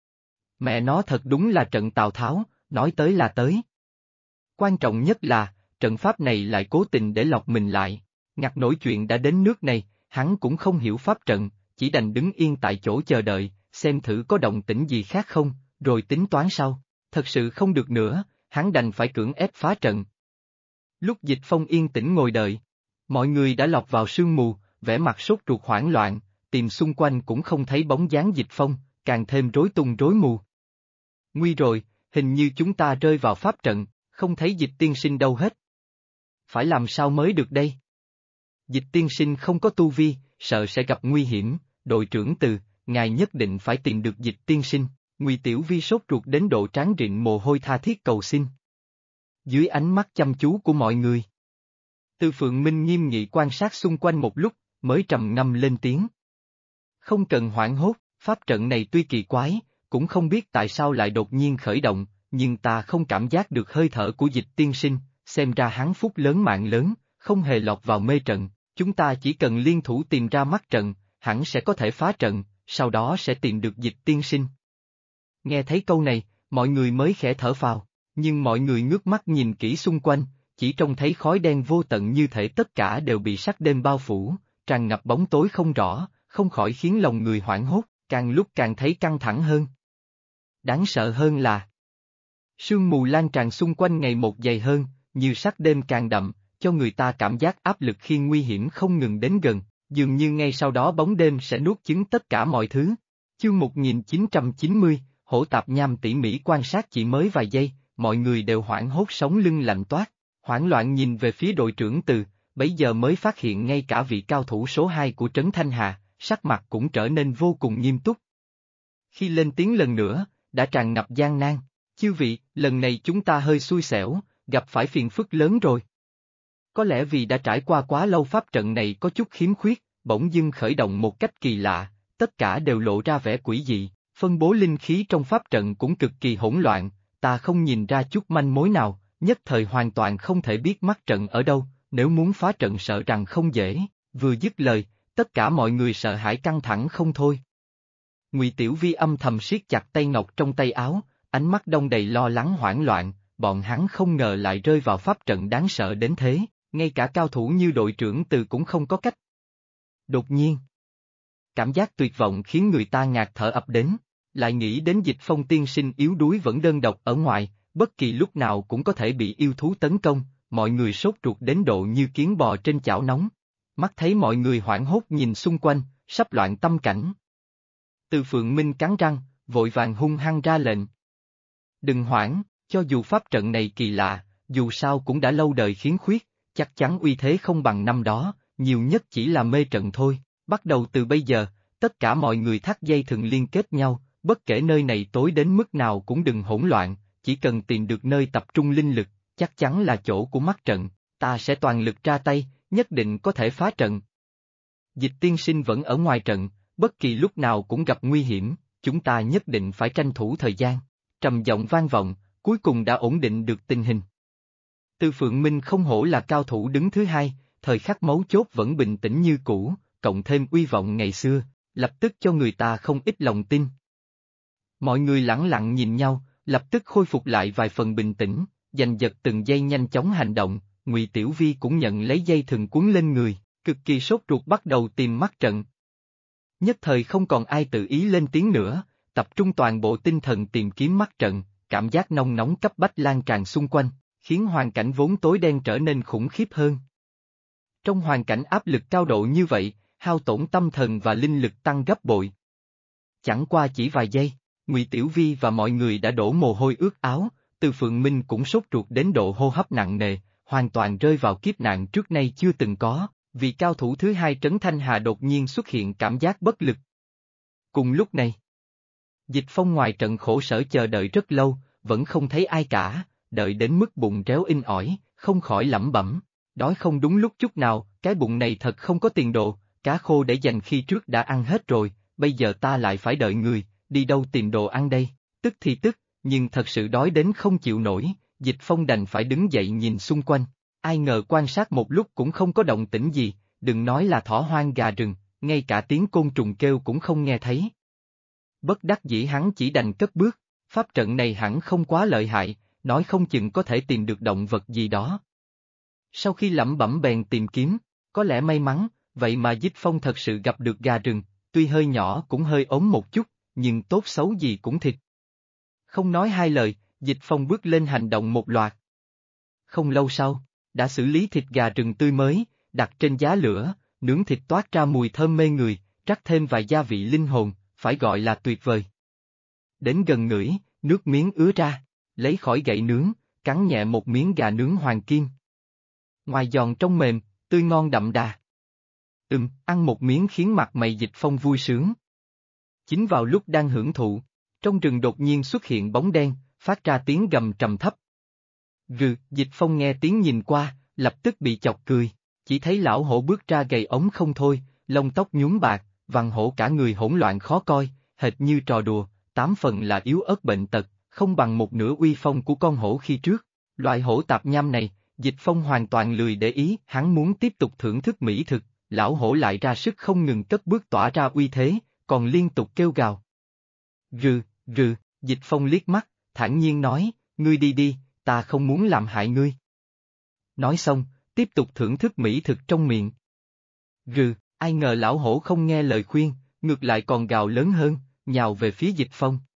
Mẹ nó thật đúng là trận Tào Tháo, nói tới là tới. Quan trọng nhất là, trận pháp này lại cố tình để lọc mình lại. Ngặt nổi chuyện đã đến nước này, hắn cũng không hiểu pháp trận, chỉ đành đứng yên tại chỗ chờ đợi, xem thử có động tĩnh gì khác không, rồi tính toán sau. Thật sự không được nữa, hắn đành phải cưỡng ép phá trận. Lúc Dịch Phong yên tĩnh ngồi đợi, mọi người đã lọt vào sương mù, vẻ mặt sốt ruột hoảng loạn, tìm xung quanh cũng không thấy bóng dáng Dịch Phong, càng thêm rối tung rối mù. Nguy rồi, hình như chúng ta rơi vào pháp trận, không thấy Dịch tiên sinh đâu hết. Phải làm sao mới được đây? Dịch tiên sinh không có tu vi, sợ sẽ gặp nguy hiểm, đội trưởng Từ, ngài nhất định phải tìm được Dịch tiên sinh. Ngụy Tiểu Vi sốt ruột đến độ trán rịn mồ hôi tha thiết cầu xin. Dưới ánh mắt chăm chú của mọi người, Từ Phượng Minh nghiêm nghị quan sát xung quanh một lúc, mới trầm ngâm lên tiếng. Không cần hoảng hốt, pháp trận này tuy kỳ quái, cũng không biết tại sao lại đột nhiên khởi động, nhưng ta không cảm giác được hơi thở của Dịch tiên sinh, xem ra hắn phúc lớn mạng lớn, không hề lọt vào mê trận, chúng ta chỉ cần liên thủ tìm ra mắt trận, hẳn sẽ có thể phá trận, sau đó sẽ tìm được Dịch tiên sinh. Nghe thấy câu này, mọi người mới khẽ thở phào, nhưng mọi người ngước mắt nhìn kỹ xung quanh, chỉ trông thấy khói đen vô tận như thể tất cả đều bị sắc đêm bao phủ, tràn ngập bóng tối không rõ, không khỏi khiến lòng người hoảng hốt, càng lúc càng thấy căng thẳng hơn. Đáng sợ hơn là sương mù lan tràn xung quanh ngày một dày hơn, như sắc đêm càng đậm, cho người ta cảm giác áp lực khi nguy hiểm không ngừng đến gần, dường như ngay sau đó bóng đêm sẽ nuốt chửng tất cả mọi thứ. Chương 1990, Hổ Tạp Nham tỉ mỉ quan sát chỉ mới vài giây, mọi người đều hoảng hốt sống lưng lạnh toát, hoảng loạn nhìn về phía đội trưởng Từ, bấy giờ mới phát hiện ngay cả vị cao thủ số 2 của Trấn Thanh Hà, sắc mặt cũng trở nên vô cùng nghiêm túc. Khi lên tiếng lần nữa, đã tràn ngập gian nan, chư vị, lần này chúng ta hơi xui xẻo, gặp phải phiền phức lớn rồi. Có lẽ vì đã trải qua quá lâu pháp trận này có chút khiếm khuyết, bỗng dưng khởi động một cách kỳ lạ, tất cả đều lộ ra vẻ quỷ dị, phân bố linh khí trong pháp trận cũng cực kỳ hỗn loạn, ta không nhìn ra chút manh mối nào, nhất thời hoàn toàn không thể biết mắt trận ở đâu, nếu muốn phá trận sợ rằng không dễ, vừa dứt lời, tất cả mọi người sợ hãi căng thẳng không thôi. Ngụy Tiểu Vi âm thầm siết chặt tay ngọc trong tay áo, ánh mắt đông đầy lo lắng hoảng loạn, bọn hắn không ngờ lại rơi vào pháp trận đáng sợ đến thế, ngay cả cao thủ như đội trưởng Từ cũng không có cách. Đột nhiên, cảm giác tuyệt vọng khiến người ta ngạt thở ập đến, lại nghĩ đến Dịch Phong tiên sinh yếu đuối vẫn đơn độc ở ngoài, bất kỳ lúc nào cũng có thể bị yêu thú tấn công, mọi người sốt ruột đến độ như kiến bò trên chảo nóng. Mắt thấy mọi người hoảng hốt nhìn xung quanh, sắp loạn tâm cảnh. Từ Phượng Minh cắn răng, vội vàng hung hăng ra lệnh. Đừng hoảng, cho dù pháp trận này kỳ lạ, dù sao cũng đã lâu đời khiếm khuyết, chắc chắn uy thế không bằng năm đó, nhiều nhất chỉ là mê trận thôi. Bắt đầu từ bây giờ, tất cả mọi người thắt dây thừng liên kết nhau, bất kể nơi này tối đến mức nào cũng đừng hỗn loạn, chỉ cần tìm được nơi tập trung linh lực, chắc chắn là chỗ của mắt trận, ta sẽ toàn lực ra tay, nhất định có thể phá trận. Dịch tiên sinh vẫn ở ngoài trận, bất kỳ lúc nào cũng gặp nguy hiểm, chúng ta nhất định phải tranh thủ thời gian. Trầm giọng vang vọng, cuối cùng đã ổn định được tình hình. Từ Phượng Minh không hổ là cao thủ đứng thứ hai, thời khắc mấu chốt vẫn bình tĩnh như cũ, cộng thêm uy vọng ngày xưa, lập tức cho người ta không ít lòng tin. Mọi người lẳng lặng nhìn nhau, lập tức khôi phục lại vài phần bình tĩnh, giành giật từng giây nhanh chóng hành động, Ngụy Tiểu Vi cũng nhận lấy dây thừng cuốn lên người, cực kỳ sốt ruột bắt đầu tìm mắt trận. Nhất thời không còn ai tự ý lên tiếng nữa, tập trung toàn bộ tinh thần tìm kiếm mắt trận, cảm giác nóng nóng cấp bách lan tràn xung quanh, khiến hoàn cảnh vốn tối đen trở nên khủng khiếp hơn. Trong hoàn cảnh áp lực cao độ như vậy, hao tổn tâm thần và linh lực tăng gấp bội. Chẳng qua chỉ vài giây, Ngụy Tiểu Vi và mọi người đã đổ mồ hôi ướt áo, Từ Phượng Minh cũng sốt ruột đến độ hô hấp nặng nề, hoàn toàn rơi vào kiếp nạn trước nay chưa từng có, vì cao thủ thứ hai Trấn Thanh Hà đột nhiên xuất hiện cảm giác bất lực. Cùng lúc này, Dịch Phong ngoài trận khổ sở chờ đợi rất lâu, vẫn không thấy ai cả, đợi đến mức bụng réo inh ỏi, không khỏi lẩm bẩm. Đói không đúng lúc chút nào, cái bụng này thật không có tiền đồ, cá khô để dành khi trước đã ăn hết rồi, bây giờ ta lại phải đợi người, đi đâu tìm đồ ăn đây, tức thì tức, nhưng thật sự đói đến không chịu nổi, Dịch Phong đành phải đứng dậy nhìn xung quanh, ai ngờ quan sát một lúc cũng không có động tĩnh gì, đừng nói là thỏ hoang gà rừng, ngay cả tiếng côn trùng kêu cũng không nghe thấy. Bất đắc dĩ hắn chỉ đành cất bước, pháp trận này hẳn không quá lợi hại, nói không chừng có thể tìm được động vật gì đó. Sau khi lẩm bẩm bèn tìm kiếm, có lẽ may mắn, vậy mà Dịch Phong thật sự gặp được gà rừng, tuy hơi nhỏ cũng hơi ốm một chút, nhưng tốt xấu gì cũng thịt. Không nói hai lời, Dịch Phong bước lên hành động một loạt. Không lâu sau, đã xử lý thịt gà rừng tươi mới, đặt trên giá lửa, nướng thịt toát ra mùi thơm mê người, rắc thêm vài gia vị linh hồn, phải gọi là tuyệt vời. Đến gần ngửi, nước miếng ứa ra, lấy khỏi gậy nướng, cắn nhẹ một miếng gà nướng hoàng kim. Ngoài giòn trong mềm, tươi ngon đậm đà. Ăn một miếng khiến mặt mày Dịch Phong vui sướng. Chính vào lúc đang hưởng thụ, trong rừng đột nhiên xuất hiện bóng đen, phát ra tiếng gầm trầm thấp. Dịch Phong nghe tiếng nhìn qua, lập tức bị chọc cười, chỉ thấy lão hổ bước ra gầy ống không thôi, lông tóc nhuốm bạc, vằn hổ cả người hỗn loạn khó coi, hệt như trò đùa, 8 phần là yếu ớt bệnh tật, không bằng một nửa uy phong của con hổ khi trước. Loại hổ tạp nham này, Dịch Phong hoàn toàn lười để ý, hắn muốn tiếp tục thưởng thức mỹ thực, lão hổ lại ra sức không ngừng cất bước tỏa ra uy thế, còn liên tục kêu gào. Dịch Phong liếc mắt, thản nhiên nói, ngươi đi đi, ta không muốn làm hại ngươi. Nói xong, tiếp tục thưởng thức mỹ thực trong miệng. Ai ngờ lão hổ không nghe lời khuyên, ngược lại còn gào lớn hơn, nhào về phía Dịch Phong.